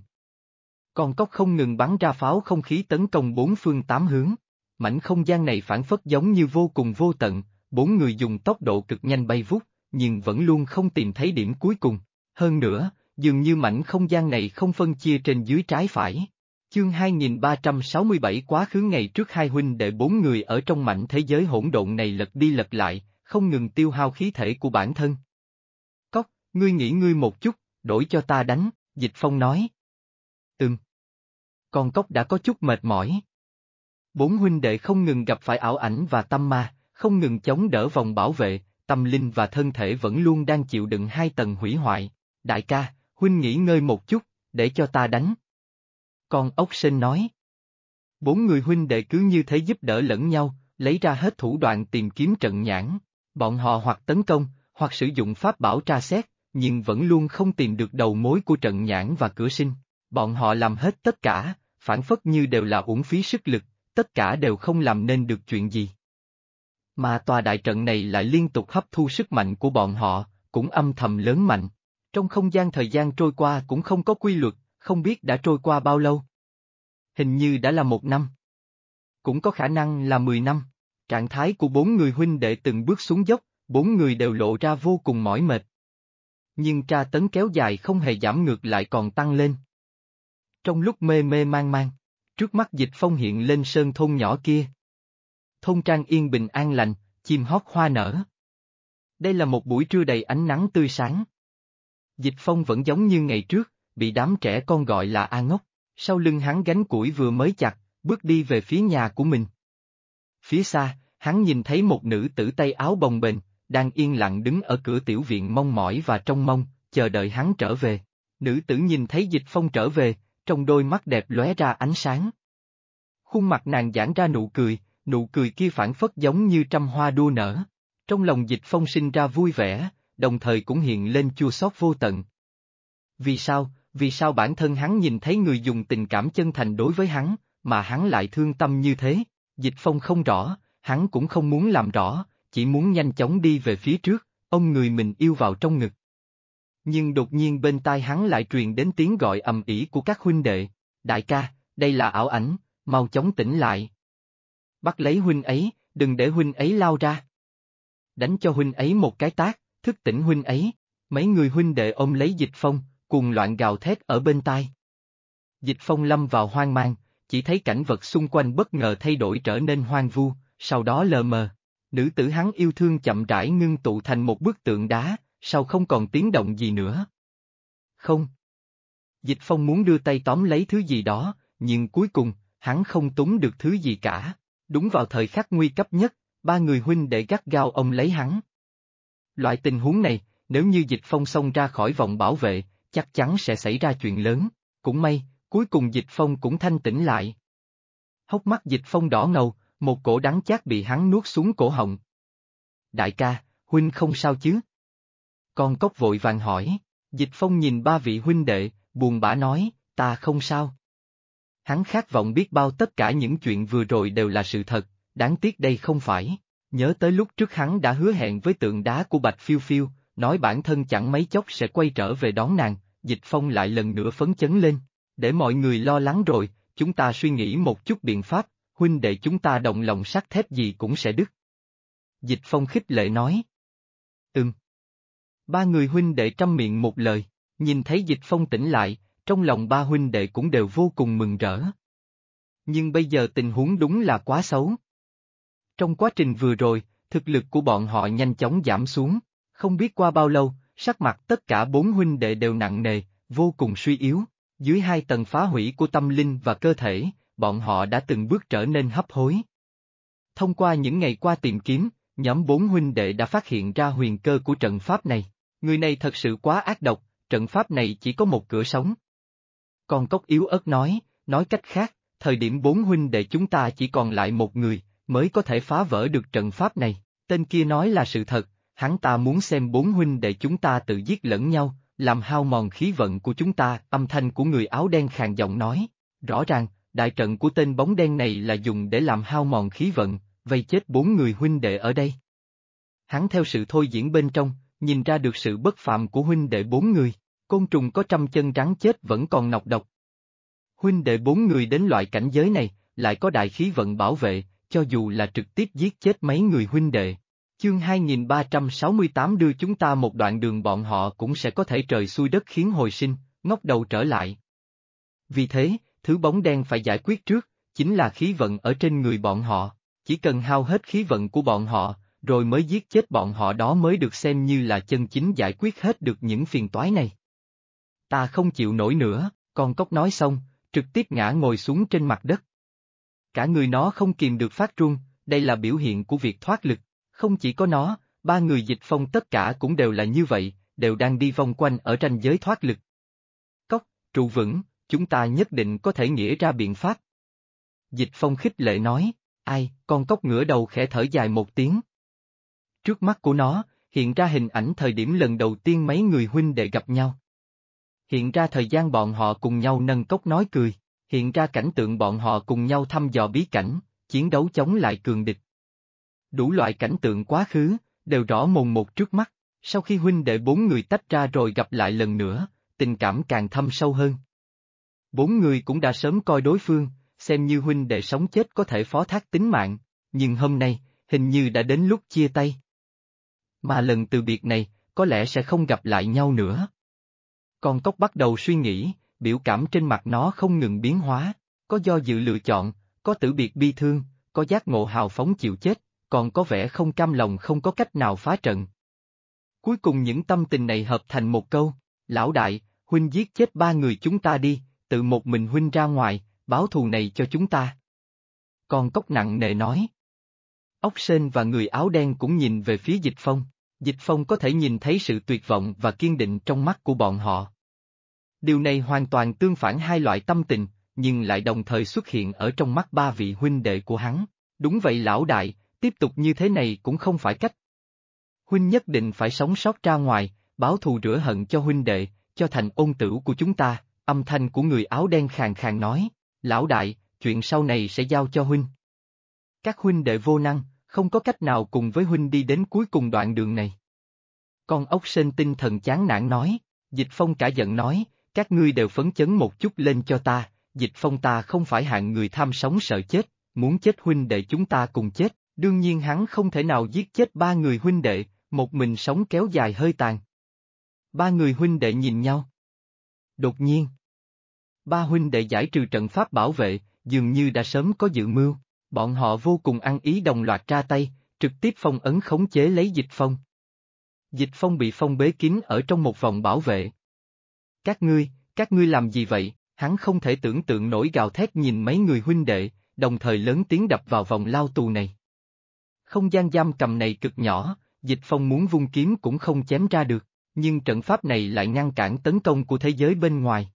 Speaker 1: Con cóc không ngừng bắn ra pháo không khí tấn công bốn phương tám hướng, mảnh không gian này phản phất giống như vô cùng vô tận, bốn người dùng tốc độ cực nhanh bay vút, nhưng vẫn luôn không tìm thấy điểm cuối cùng. Hơn nữa, dường như mảnh không gian này không phân chia trên dưới trái phải. Chương 2367 quá khứ ngày trước hai huynh đệ bốn người ở trong mảnh thế giới hỗn độn này lật đi lật lại, không ngừng tiêu hao khí thể của bản thân. Cóc, ngươi nghỉ ngơi một chút, đổi cho ta đánh, Dịch Phong nói. Con cóc đã có chút mệt mỏi. Bốn huynh đệ không ngừng gặp phải ảo ảnh và tâm ma, không ngừng chống đỡ vòng bảo vệ, tâm linh và thân thể vẫn luôn đang chịu đựng hai tầng hủy hoại. Đại ca, huynh nghỉ ngơi một chút, để cho ta đánh. Con ốc sên nói. Bốn người huynh đệ cứ như thế giúp đỡ lẫn nhau, lấy ra hết thủ đoạn tìm kiếm trận nhãn. Bọn họ hoặc tấn công, hoặc sử dụng pháp bảo tra xét, nhưng vẫn luôn không tìm được đầu mối của trận nhãn và cửa sinh. Bọn họ làm hết tất cả, phản phất như đều là uổng phí sức lực, tất cả đều không làm nên được chuyện gì. Mà tòa đại trận này lại liên tục hấp thu sức mạnh của bọn họ, cũng âm thầm lớn mạnh. Trong không gian thời gian trôi qua cũng không có quy luật, không biết đã trôi qua bao lâu. Hình như đã là 1 năm. Cũng có khả năng là 10 năm. Trạng thái của bốn người huynh đệ từng bước xuống dốc, bốn người đều lộ ra vô cùng mỏi mệt. Nhưng tra tấn kéo dài không hề giảm ngược lại còn tăng lên. Trong lúc mê mê mang mang, trước mắt Dịch Phong hiện lên sơn thôn nhỏ kia. Thôn trang yên bình an lành, chim hót hoa nở. Đây là một buổi trưa đầy ánh nắng tươi sáng. Dịch Phong vẫn giống như ngày trước, bị đám trẻ con gọi là A Ngốc, sau lưng hắn gánh củi vừa mới chặt, bước đi về phía nhà của mình. Phía xa, hắn nhìn thấy một nữ tử tay áo bồng bềnh, đang yên lặng đứng ở cửa tiểu viện mong mỏi và trông mong, chờ đợi hắn trở về. Nữ tử nhìn thấy Dịch Phong trở về, trong đôi mắt đẹp lóe ra ánh sáng. Khuôn mặt nàng giãn ra nụ cười kia phảng phất giống như trăm hoa đua nở. Trong lòng Dịch Phong sinh ra vui vẻ, đồng thời cũng hiện lên chua xót vô tận. Vì sao, vì sao bản thân hắn nhìn thấy người dùng tình cảm chân thành đối với hắn, mà hắn lại thương tâm như thế? Dịch Phong không rõ, hắn cũng không muốn làm rõ, chỉ muốn nhanh chóng đi về phía trước, ôm người mình yêu vào trong ngực. Nhưng đột nhiên bên tai hắn lại truyền đến tiếng gọi ầm ĩ của các huynh đệ. Đại ca, đây là ảo ảnh, mau chóng tỉnh lại. Bắt lấy huynh ấy, đừng để huynh ấy lao ra. Đánh cho huynh ấy một cái tát, thức tỉnh huynh ấy. Mấy người huynh đệ ôm lấy Dịch Phong, cuồng loạn gào thét ở bên tai. Dịch Phong lâm vào hoang mang, chỉ thấy cảnh vật xung quanh bất ngờ thay đổi trở nên hoang vu, sau đó lờ mờ. Nữ tử hắn yêu thương chậm rãi ngưng tụ thành một bức tượng đá, sau không còn tiếng động gì nữa. Không. Dịch Phong muốn đưa tay tóm lấy thứ gì đó, nhưng cuối cùng, hắn không túm được thứ gì cả. Đúng vào thời khắc nguy cấp nhất, ba người huynh đệ gắt gao ôm lấy hắn. Loại tình huống này, nếu như Dịch Phong xông ra khỏi vòng bảo vệ, chắc chắn sẽ xảy ra chuyện lớn. Cũng may, cuối cùng Dịch Phong cũng thanh tỉnh lại. Hốc mắt Dịch Phong đỏ ngầu, một cổ đắng chát bị hắn nuốt xuống cổ họng. Đại ca, huynh không sao chứ? Con cóc vội vàng hỏi. Dịch Phong nhìn ba vị huynh đệ, buồn bã nói, ta không sao. Hắn khát vọng biết bao tất cả những chuyện vừa rồi đều là sự thật, đáng tiếc đây không phải. Nhớ tới lúc trước hắn đã hứa hẹn với tượng đá của Bạch Phiêu Phiêu, nói bản thân chẳng mấy chốc sẽ quay trở về đón nàng, Dịch Phong lại lần nữa phấn chấn lên. Để mọi người lo lắng rồi, chúng ta suy nghĩ một chút biện pháp, huynh đệ chúng ta động lòng sắt thép gì cũng sẽ đứt. Dịch Phong khích lệ nói. Ba người huynh đệ trăm miệng một lời, nhìn thấy Dịch Phong tỉnh lại, trong lòng ba huynh đệ cũng đều vô cùng mừng rỡ. Nhưng bây giờ tình huống đúng là quá xấu. Trong quá trình vừa rồi, thực lực của bọn họ nhanh chóng giảm xuống, không biết qua bao lâu, sắc mặt tất cả bốn huynh đệ đều nặng nề, vô cùng suy yếu, dưới hai tầng phá hủy của tâm linh và cơ thể, bọn họ đã từng bước trở nên hấp hối. Thông qua những ngày qua tìm kiếm, nhóm bốn huynh đệ đã phát hiện ra huyền cơ của trận pháp này. Người này thật sự quá ác độc, trận pháp này chỉ có một cửa sống. Con cóc yếu ớt nói cách khác, thời điểm bốn huynh đệ chúng ta chỉ còn lại một người, mới có thể phá vỡ được trận pháp này. Tên kia nói là sự thật, hắn ta muốn xem bốn huynh đệ chúng ta tự giết lẫn nhau, làm hao mòn khí vận của chúng ta. Âm thanh của người áo đen khàn giọng nói, rõ ràng, đại trận của tên bóng đen này là dùng để làm hao mòn khí vận, vây chết bốn người huynh đệ ở đây. Hắn theo sự thôi diễn bên trong, nhìn ra được sự bất phàm của huynh đệ bốn người, côn trùng có trăm chân rắn chết vẫn còn nọc độc. Huynh đệ bốn người đến loại cảnh giới này, lại có đại khí vận bảo vệ, cho dù là trực tiếp giết chết mấy người huynh đệ. Chương 2368 đưa chúng ta một đoạn đường, bọn họ cũng sẽ có thể trời xuôi đất khiến hồi sinh, ngóc đầu trở lại. Vì thế, thứ bóng đen phải giải quyết trước, chính là khí vận ở trên người bọn họ, chỉ cần hao hết khí vận của bọn họ, rồi mới giết chết bọn họ, đó mới được xem như là chân chính giải quyết hết được những phiền toái này. Ta không chịu nổi nữa, con cóc nói xong, trực tiếp ngã ngồi xuống trên mặt đất. Cả người nó không kìm được phát run, đây là biểu hiện của việc thoát lực, không chỉ có nó, ba người Dịch Phong tất cả cũng đều là như vậy, đều đang đi vòng quanh ở ranh giới thoát lực. Cóc, trụ vững, chúng ta nhất định có thể nghĩ ra biện pháp. Dịch Phong khích lệ nói, ai, con cóc ngửa đầu khẽ thở dài một tiếng. Trước mắt của nó, hiện ra hình ảnh thời điểm lần đầu tiên mấy người huynh đệ gặp nhau. Hiện ra thời gian bọn họ cùng nhau nâng cốc nói cười, hiện ra cảnh tượng bọn họ cùng nhau thăm dò bí cảnh, chiến đấu chống lại cường địch. Đủ loại cảnh tượng quá khứ, đều rõ mồn một trước mắt, sau khi huynh đệ bốn người tách ra rồi gặp lại lần nữa, tình cảm càng thâm sâu hơn. Bốn người cũng đã sớm coi đối phương, xem như huynh đệ sống chết có thể phó thác tính mạng, nhưng hôm nay, hình như đã đến lúc chia tay. Mà lần từ biệt này, có lẽ sẽ không gặp lại nhau nữa. Con cóc bắt đầu suy nghĩ, biểu cảm trên mặt nó không ngừng biến hóa, có do dự lựa chọn, có tử biệt bi thương, có giác ngộ hào phóng chịu chết, còn có vẻ không cam lòng không có cách nào phá trận. Cuối cùng những tâm tình này hợp thành một câu, lão đại, huynh giết chết ba người chúng ta đi, tự một mình huynh ra ngoài, báo thù này cho chúng ta. Con cóc nặng nề nói. Ốc sên và người áo đen cũng nhìn về phía Dịch Phong. Dịch Phong có thể nhìn thấy sự tuyệt vọng và kiên định trong mắt của bọn họ. Điều này hoàn toàn tương phản hai loại tâm tình, nhưng lại đồng thời xuất hiện ở trong mắt ba vị huynh đệ của hắn. Đúng vậy lão đại, tiếp tục như thế này cũng không phải cách. Huynh nhất định phải sống sót ra ngoài, báo thù rửa hận cho huynh đệ, cho thành ôn tửu của chúng ta, Âm thanh của người áo đen khàn khàn nói, lão đại, chuyện sau này sẽ giao cho huynh. Các huynh đệ vô năng, không có cách nào cùng với huynh đi đến cuối cùng đoạn đường này. Con ốc sên tinh thần chán nản nói, Dịch Phong cả giận nói, các ngươi đều phấn chấn một chút lên cho ta, Dịch Phong ta không phải hạng người tham sống sợ chết, muốn chết huynh đệ chúng ta cùng chết, đương nhiên hắn không thể nào giết chết ba người huynh đệ, một mình sống kéo dài hơi tàn. Ba người huynh đệ nhìn nhau. Đột nhiên, ba huynh đệ giải trừ trận pháp bảo vệ, dường như đã sớm có dự mưu, bọn họ vô cùng ăn ý đồng loạt ra tay, trực tiếp phong ấn khống chế lấy Dịch Phong. Dịch Phong bị phong bế kín ở trong một vòng bảo vệ. Các ngươi làm gì vậy? Hắn không thể tưởng tượng nổi gào thét nhìn mấy người huynh đệ, đồng thời lớn tiếng đập vào vòng lao tù này. Không gian giam cầm này cực nhỏ, Dịch Phong muốn vung kiếm cũng không chém ra được, nhưng trận pháp này lại ngăn cản tấn công của thế giới bên ngoài.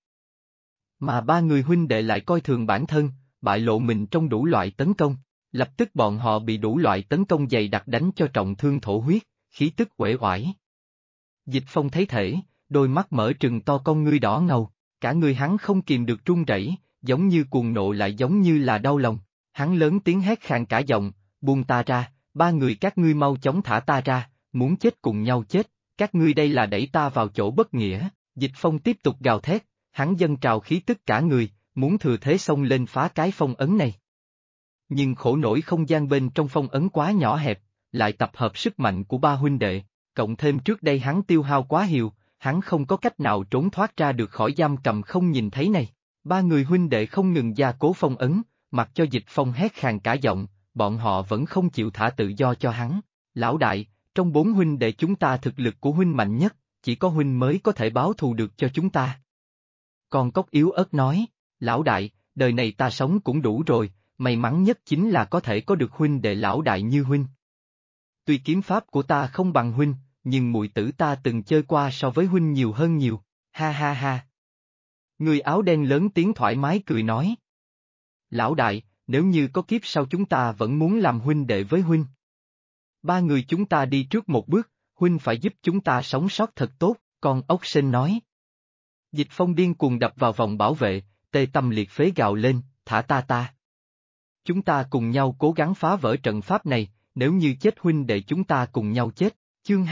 Speaker 1: Mà ba người huynh đệ lại coi thường bản thân, bại lộ mình trong đủ loại tấn công, lập tức bọn họ bị đủ loại tấn công dày đặc đánh cho trọng thương thổ huyết, khí tức uể oải. Dịch Phong thấy thể, đôi mắt mở trừng to con ngươi đỏ ngầu, cả người hắn không kìm được run rẩy, giống như cuồng nộ lại giống như là đau lòng. Hắn lớn tiếng hét khàn cả giọng, buông ta ra, ba người các ngươi mau chóng thả ta ra, muốn chết cùng nhau chết, các ngươi đây là đẩy ta vào chỗ bất nghĩa. Dịch Phong tiếp tục gào thét, hắn dâng trào khí tức cả người, muốn thừa thế xông lên phá cái phong ấn này. Nhưng khổ nổi không gian bên trong phong ấn quá nhỏ hẹp, lại tập hợp sức mạnh của ba huynh đệ, cộng thêm trước đây hắn tiêu hao quá nhiều, hắn không có cách nào trốn thoát ra được khỏi giam cầm không nhìn thấy này. Ba người huynh đệ không ngừng gia cố phong ấn, mặc cho Dịch Phong hét khàn cả giọng, bọn họ vẫn không chịu thả tự do cho hắn. Lão đại, trong bốn huynh đệ chúng ta thực lực của huynh mạnh nhất, chỉ có huynh mới có thể báo thù được cho chúng ta. Con cóc yếu ớt nói, lão đại, đời này ta sống cũng đủ rồi, may mắn nhất chính là có thể có được huynh đệ lão đại như huynh. Tuy kiếm pháp của ta không bằng huynh, nhưng muội tử ta từng chơi qua so với huynh nhiều hơn nhiều, ha ha ha. Người áo đen lớn tiếng thoải mái cười nói. Lão đại, nếu như có kiếp sau chúng ta vẫn muốn làm huynh đệ với huynh. Ba người chúng ta đi trước một bước, huynh phải giúp chúng ta sống sót thật tốt, con ốc sên nói. Dịch Phong điên cuồng đập vào vòng bảo vệ, tê tâm liệt phế gào lên, thả ta. Chúng ta cùng nhau cố gắng phá vỡ trận pháp này, nếu như chết huynh đệ chúng ta cùng nhau chết. Chương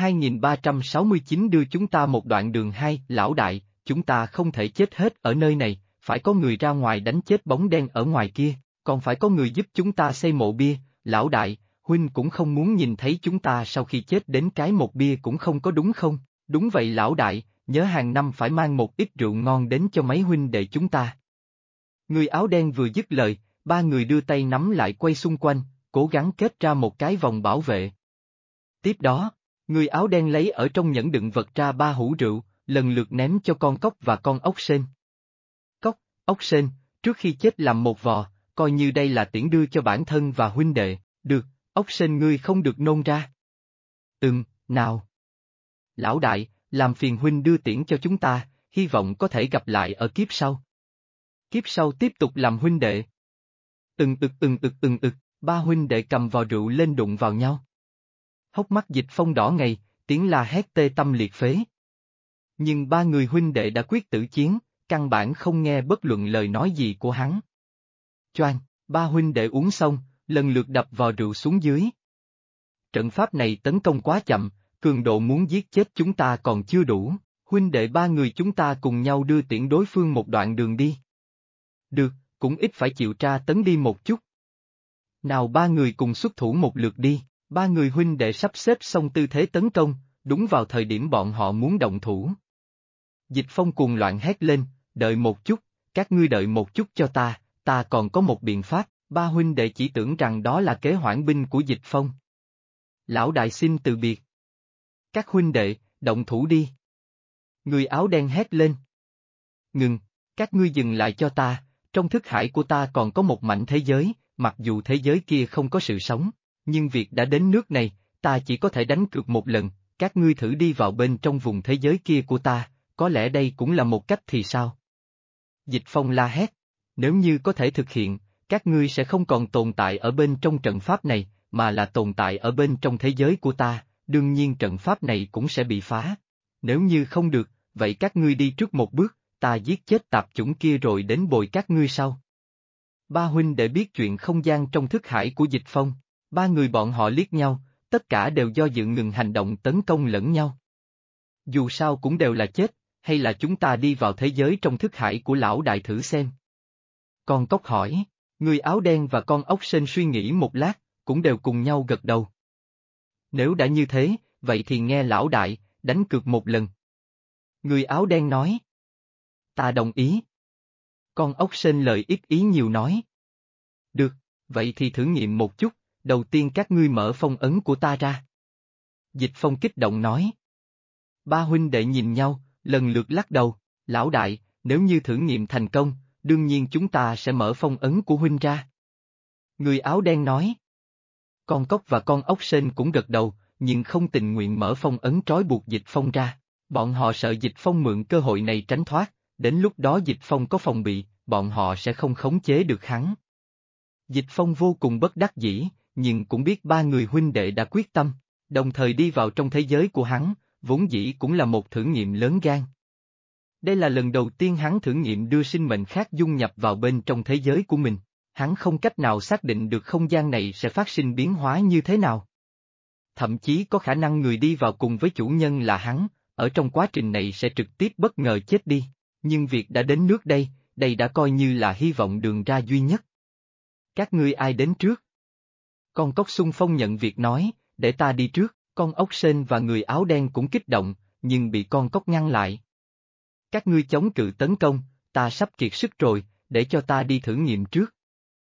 Speaker 1: 2369 đưa chúng ta một đoạn đường hai, lão đại, chúng ta không thể chết hết ở nơi này, phải có người ra ngoài đánh chết bóng đen ở ngoài kia, còn phải có người giúp chúng ta xây mộ bia, lão đại, huynh cũng không muốn nhìn thấy chúng ta sau khi chết đến cái một bia cũng không có đúng không? Đúng vậy lão đại, nhớ hàng năm phải mang một ít rượu ngon đến cho mấy huynh đệ chúng ta. Người áo đen vừa dứt lời, ba người đưa tay nắm lại quay xung quanh, cố gắng kết ra một cái vòng bảo vệ. Tiếp đó, người áo đen lấy ở trong nhẫn đựng vật ra ba hũ rượu, lần lượt ném cho con cóc và con ốc sên. Cóc, ốc sên, trước khi chết làm một vò, coi như đây là tiễn đưa cho bản thân và huynh đệ, được, ốc sên ngươi không được nôn ra. Nào. Lão đại, làm phiền huynh đưa tiễn cho chúng ta, hy vọng có thể gặp lại ở kiếp sau. Kiếp sau tiếp tục làm huynh đệ. Ba huynh đệ cầm vò rượu lên đụng vào nhau. Hốc mắt Dịch Phong đỏ ngầy, tiếng la hét tê tâm liệt phế. Nhưng ba người huynh đệ đã quyết tử chiến, căn bản không nghe bất luận lời nói gì của hắn. Choang, ba huynh đệ uống xong, lần lượt đập vò rượu xuống dưới. Trận pháp này tấn công quá chậm, cường độ muốn giết chết chúng ta còn chưa đủ, huynh đệ ba người chúng ta cùng nhau đưa tiễn đối phương một đoạn đường đi. Được, cũng ít phải chịu tra tấn đi một chút. Nào ba người cùng xuất thủ một lượt đi, ba người huynh đệ sắp xếp xong tư thế tấn công, đúng vào thời điểm bọn họ muốn động thủ. Dịch Phong cuồng loạn hét lên, đợi một chút, các ngươi đợi một chút cho ta còn có một biện pháp, ba huynh đệ chỉ tưởng rằng đó là kế hoãn binh của Dịch Phong. Lão đại xin từ biệt. Các huynh đệ, động thủ đi. Người áo đen hét lên. Ngừng, các ngươi dừng lại cho ta, trong thức hải của ta còn có một mảnh thế giới, mặc dù thế giới kia không có sự sống, nhưng việc đã đến nước này, ta chỉ có thể đánh cược một lần, các ngươi thử đi vào bên trong vùng thế giới kia của ta, có lẽ đây cũng là một cách thì sao? Dịch Phong la hét, nếu như có thể thực hiện, các ngươi sẽ không còn tồn tại ở bên trong trận pháp này, mà là tồn tại ở bên trong thế giới của ta, đương nhiên trận pháp này cũng sẽ bị phá. Nếu như không được, vậy các ngươi đi trước một bước, ta giết chết tạp chủng kia rồi đến bồi các ngươi sau. Ba huynh đệ biết chuyện không gian trong thức hải của Dịch Phong, ba người bọn họ liếc nhau, tất cả đều do dự ngừng hành động tấn công lẫn nhau. Dù sao cũng đều là chết, hay là chúng ta đi vào thế giới trong thức hải của lão đại thử xem. Con cóc hỏi, người áo đen và con ốc sên suy nghĩ một lát, cũng đều cùng nhau gật đầu. Nếu đã như thế, vậy thì nghe lão đại, đánh cược một lần. Người áo đen nói. Ta đồng ý. Con ốc sên lời ít ý nhiều nói. Được, vậy thì thử nghiệm một chút, đầu tiên các ngươi mở phong ấn của ta ra. Dịch Phong kích động nói. Ba huynh đệ nhìn nhau, lần lượt lắc đầu, lão đại, nếu như thử nghiệm thành công, đương nhiên chúng ta sẽ mở phong ấn của huynh ra. Người áo đen nói. Con cóc và con ốc sên cũng gật đầu, nhưng không tình nguyện mở phong ấn trói buộc Dịch Phong ra. Bọn họ sợ Dịch Phong mượn cơ hội này tránh thoát, đến lúc đó Dịch Phong có phòng bị, bọn họ sẽ không khống chế được hắn. Dịch Phong vô cùng bất đắc dĩ, nhưng cũng biết ba người huynh đệ đã quyết tâm, đồng thời đi vào trong thế giới của hắn, vốn dĩ cũng là một thử nghiệm lớn gan. Đây là lần đầu tiên hắn thử nghiệm đưa sinh mệnh khác dung nhập vào bên trong thế giới của mình, hắn không cách nào xác định được không gian này sẽ phát sinh biến hóa như thế nào. Thậm chí có khả năng người đi vào cùng với chủ nhân là hắn, ở trong quá trình này sẽ trực tiếp bất ngờ chết đi, nhưng việc đã đến nước đây, đây đã coi như là hy vọng đường ra duy nhất. Các ngươi ai đến trước? Con cóc xung phong nhận việc nói, để ta đi trước, con ốc sên và người áo đen cũng kích động, nhưng bị con cóc ngăn lại. Các ngươi chống cự tấn công, ta sắp kiệt sức rồi, để cho ta đi thử nghiệm trước.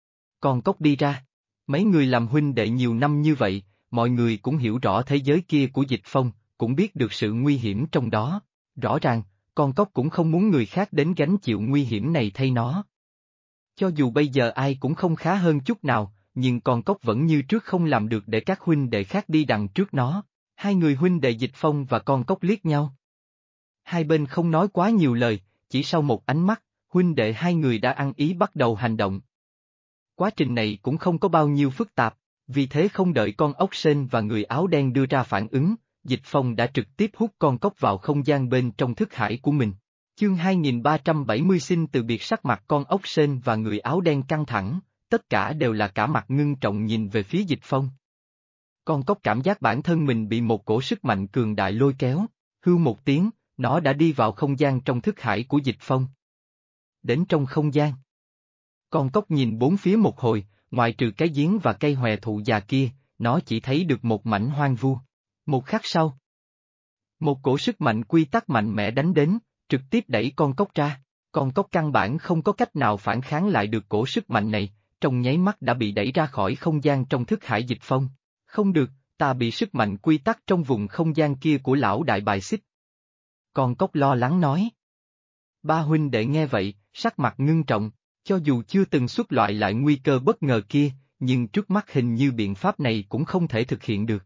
Speaker 1: Con cóc đi ra, mấy người làm huynh đệ nhiều năm như vậy, mọi người cũng hiểu rõ thế giới kia của Dịch Phong, cũng biết được sự nguy hiểm trong đó, rõ ràng, con cóc cũng không muốn người khác đến gánh chịu nguy hiểm này thay nó. Cho dù bây giờ ai cũng không khá hơn chút nào, nhưng con cóc vẫn như trước không làm được để các huynh đệ khác đi đằng trước nó. Hai người huynh đệ Dịch Phong và con cóc liếc nhau. Hai bên không nói quá nhiều lời, chỉ sau một ánh mắt, huynh đệ hai người đã ăn ý bắt đầu hành động. Quá trình này cũng không có bao nhiêu phức tạp, vì thế không đợi con ốc sên và người áo đen đưa ra phản ứng, Dịch Phong đã trực tiếp hút con cóc vào không gian bên trong thức hải của mình. Chương 2370 xin từ biệt. Sắc mặt con ốc sên và người áo đen căng thẳng, tất cả đều là cả mặt ngưng trọng nhìn về phía Dịch Phong. Con cóc cảm giác bản thân mình bị một cổ sức mạnh cường đại lôi kéo, hưu một tiếng, nó đã đi vào không gian trong thức hải của Dịch Phong. Đến trong không gian. Con cóc nhìn bốn phía một hồi, ngoại trừ cái giếng và cây hòe thụ già kia, nó chỉ thấy được một mảnh hoang vu. Một khắc sau, một cổ sức mạnh quy tắc mạnh mẽ đánh đến, trực tiếp đẩy con cóc ra. Con cóc căn bản không có cách nào phản kháng lại được cổ sức mạnh này, trong nháy mắt đã bị đẩy ra khỏi không gian trong thức hải Dịch Phong. Không được, ta bị sức mạnh quy tắc trong vùng không gian kia của lão đại bài xích. Con cóc lo lắng nói. Ba huynh đệ nghe vậy, sắc mặt ngưng trọng, cho dù chưa từng xuất loại lại nguy cơ bất ngờ kia, nhưng trước mắt hình như biện pháp này cũng không thể thực hiện được.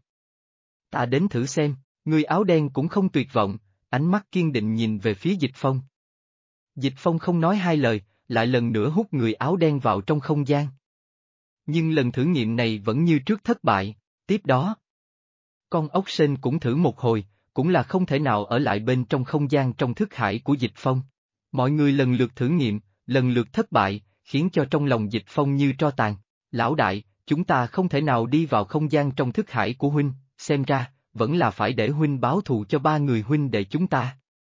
Speaker 1: Ta đến thử xem, người áo đen cũng không tuyệt vọng, ánh mắt kiên định nhìn về phía Dịch Phong. Dịch Phong không nói hai lời, lại lần nữa hút người áo đen vào trong không gian. Nhưng lần thử nghiệm này vẫn như trước thất bại, tiếp đó. Con ốc sên cũng thử một hồi, cũng là không thể nào ở lại bên trong không gian trong thức hải của Dịch Phong. Mọi người lần lượt thử nghiệm, lần lượt thất bại, khiến cho trong lòng Dịch Phong như tro tàn. Lão đại, chúng ta không thể nào đi vào không gian trong thức hải của huynh, xem ra, vẫn là phải để huynh báo thù cho ba người huynh đệ chúng ta.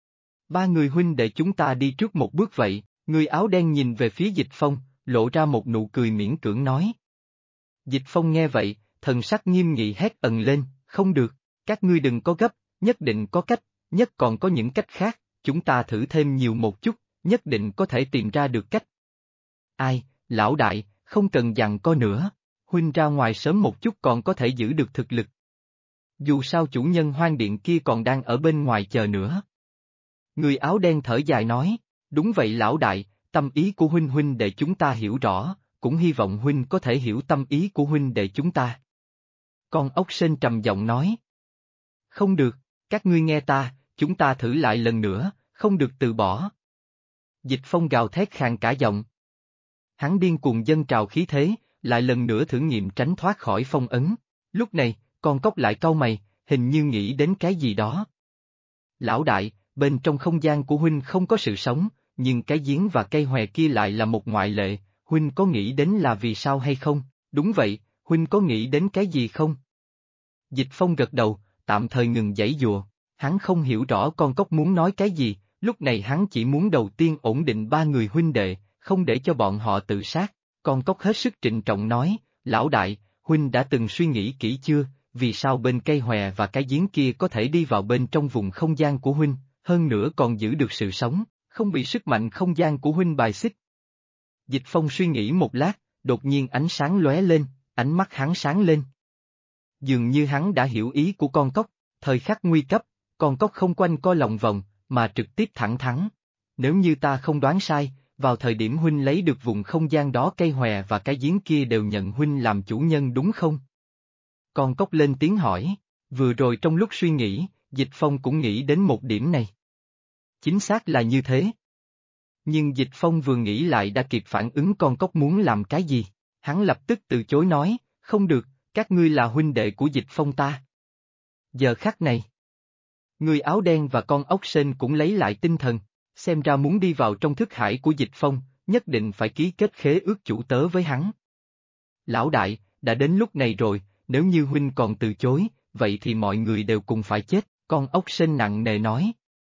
Speaker 1: Ba người huynh đệ chúng ta đi trước một bước vậy, người áo đen nhìn về phía Dịch Phong, lộ ra một nụ cười miễn cưỡng nói. Dịch Phong nghe vậy, thần sắc nghiêm nghị hét ầm lên, không được, các ngươi đừng có gấp, nhất định có cách, nhất còn có những cách khác, chúng ta thử thêm nhiều một chút, nhất định có thể tìm ra được cách. Ai, lão đại, không cần giằng co nữa, huynh ra ngoài sớm một chút còn có thể giữ được thực lực. Dù sao chủ nhân hoang điện kia còn đang ở bên ngoài chờ nữa. Người áo đen thở dài nói, đúng vậy lão đại, tâm ý của huynh để chúng ta hiểu rõ, cũng hy vọng huynh có thể hiểu tâm ý của huynh để chúng ta. Con ốc sên trầm giọng nói. Không được, các ngươi nghe ta, chúng ta thử lại lần nữa, không được từ bỏ. Dịch Phong gào thét khàn cả giọng. Hắn điên cuồng dâng trào khí thế, lại lần nữa thử nghiệm tránh thoát khỏi phong ấn. Lúc này, con cóc lại cau mày, hình như nghĩ đến cái gì đó. Lão đại, bên trong không gian của huynh không có sự sống, nhưng cái giếng và cây hòe kia lại là một ngoại lệ, huynh có nghĩ đến là vì sao hay không? Đúng vậy, huynh có nghĩ đến cái gì không? Dịch Phong gật đầu, tạm thời ngừng giãy giụa, hắn không hiểu rõ con cóc muốn nói cái gì, lúc này hắn chỉ muốn đầu tiên ổn định ba người huynh đệ, không để cho bọn họ tự sát. Con cóc hết sức trịnh trọng nói, lão đại, huynh đã từng suy nghĩ kỹ chưa, vì sao bên cây hòe và cái giếng kia có thể đi vào bên trong vùng không gian của huynh, hơn nữa còn giữ được sự sống, không bị sức mạnh không gian của huynh bài xích. Dịch Phong suy nghĩ một lát, đột nhiên ánh sáng lóe lên, ánh mắt hắn sáng lên. Dường như hắn đã hiểu ý của con cóc, thời khắc nguy cấp, con cóc không quanh co lòng vòng, mà trực tiếp thẳng thắn. Nếu như ta không đoán sai, vào thời điểm huynh lấy được vùng không gian đó cây hòe và cái giếng kia đều nhận huynh làm chủ nhân đúng không? Con cóc lên tiếng hỏi, vừa rồi trong lúc suy nghĩ, Dịch Phong cũng nghĩ đến một điểm này. Chính xác là như thế. Nhưng Dịch Phong vừa nghĩ lại đã kịp phản ứng con cóc muốn làm cái gì, hắn lập tức từ chối nói, không được, các ngươi là huynh đệ của Dịch Phong ta. Giờ khắc này, người áo đen và con ốc sên cũng lấy lại tinh thần, xem ra muốn đi vào trong thức hải của Dịch Phong, nhất định phải ký kết khế ước chủ tớ với hắn. Lão đại, đã đến lúc này rồi, nếu như huynh còn từ chối, vậy thì mọi người đều cùng phải chết, con ốc sên nặng nề nói.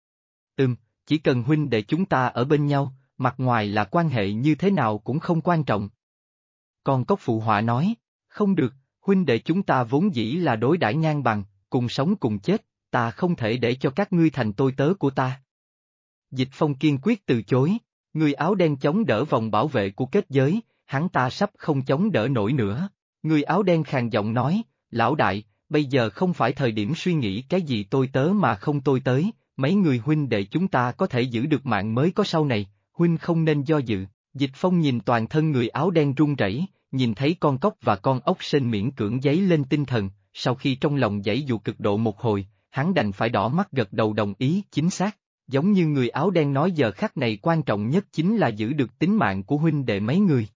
Speaker 1: Chỉ cần huynh đệ chúng ta ở bên nhau, mặt ngoài là quan hệ như thế nào cũng không quan trọng. Con cóc phụ họa nói, không được, huynh đệ chúng ta vốn dĩ là đối đãi ngang bằng, cùng sống cùng chết, ta không thể để cho các ngươi thành tôi tớ của ta. Dịch Phong kiên quyết từ chối, người áo đen chống đỡ vòng bảo vệ của kết giới, hắn ta sắp không chống đỡ nổi nữa. Người áo đen khàn giọng nói, lão đại, bây giờ không phải thời điểm suy nghĩ cái gì tôi tớ mà không tôi tới, mấy người huynh đệ chúng ta có thể giữ được mạng mới có sau này, huynh không nên do dự. Dịch Phong nhìn toàn thân người áo đen run rẩy, nhìn thấy con cóc và con ốc sên miễn cưỡng giấy lên tinh thần, sau khi trong lòng giãy dụ cực độ một hồi, hắn đành phải đỏ mắt gật đầu đồng ý chính xác. Giống như người áo đen nói giờ khắc này quan trọng nhất chính là giữ được tính mạng của huynh đệ mấy người.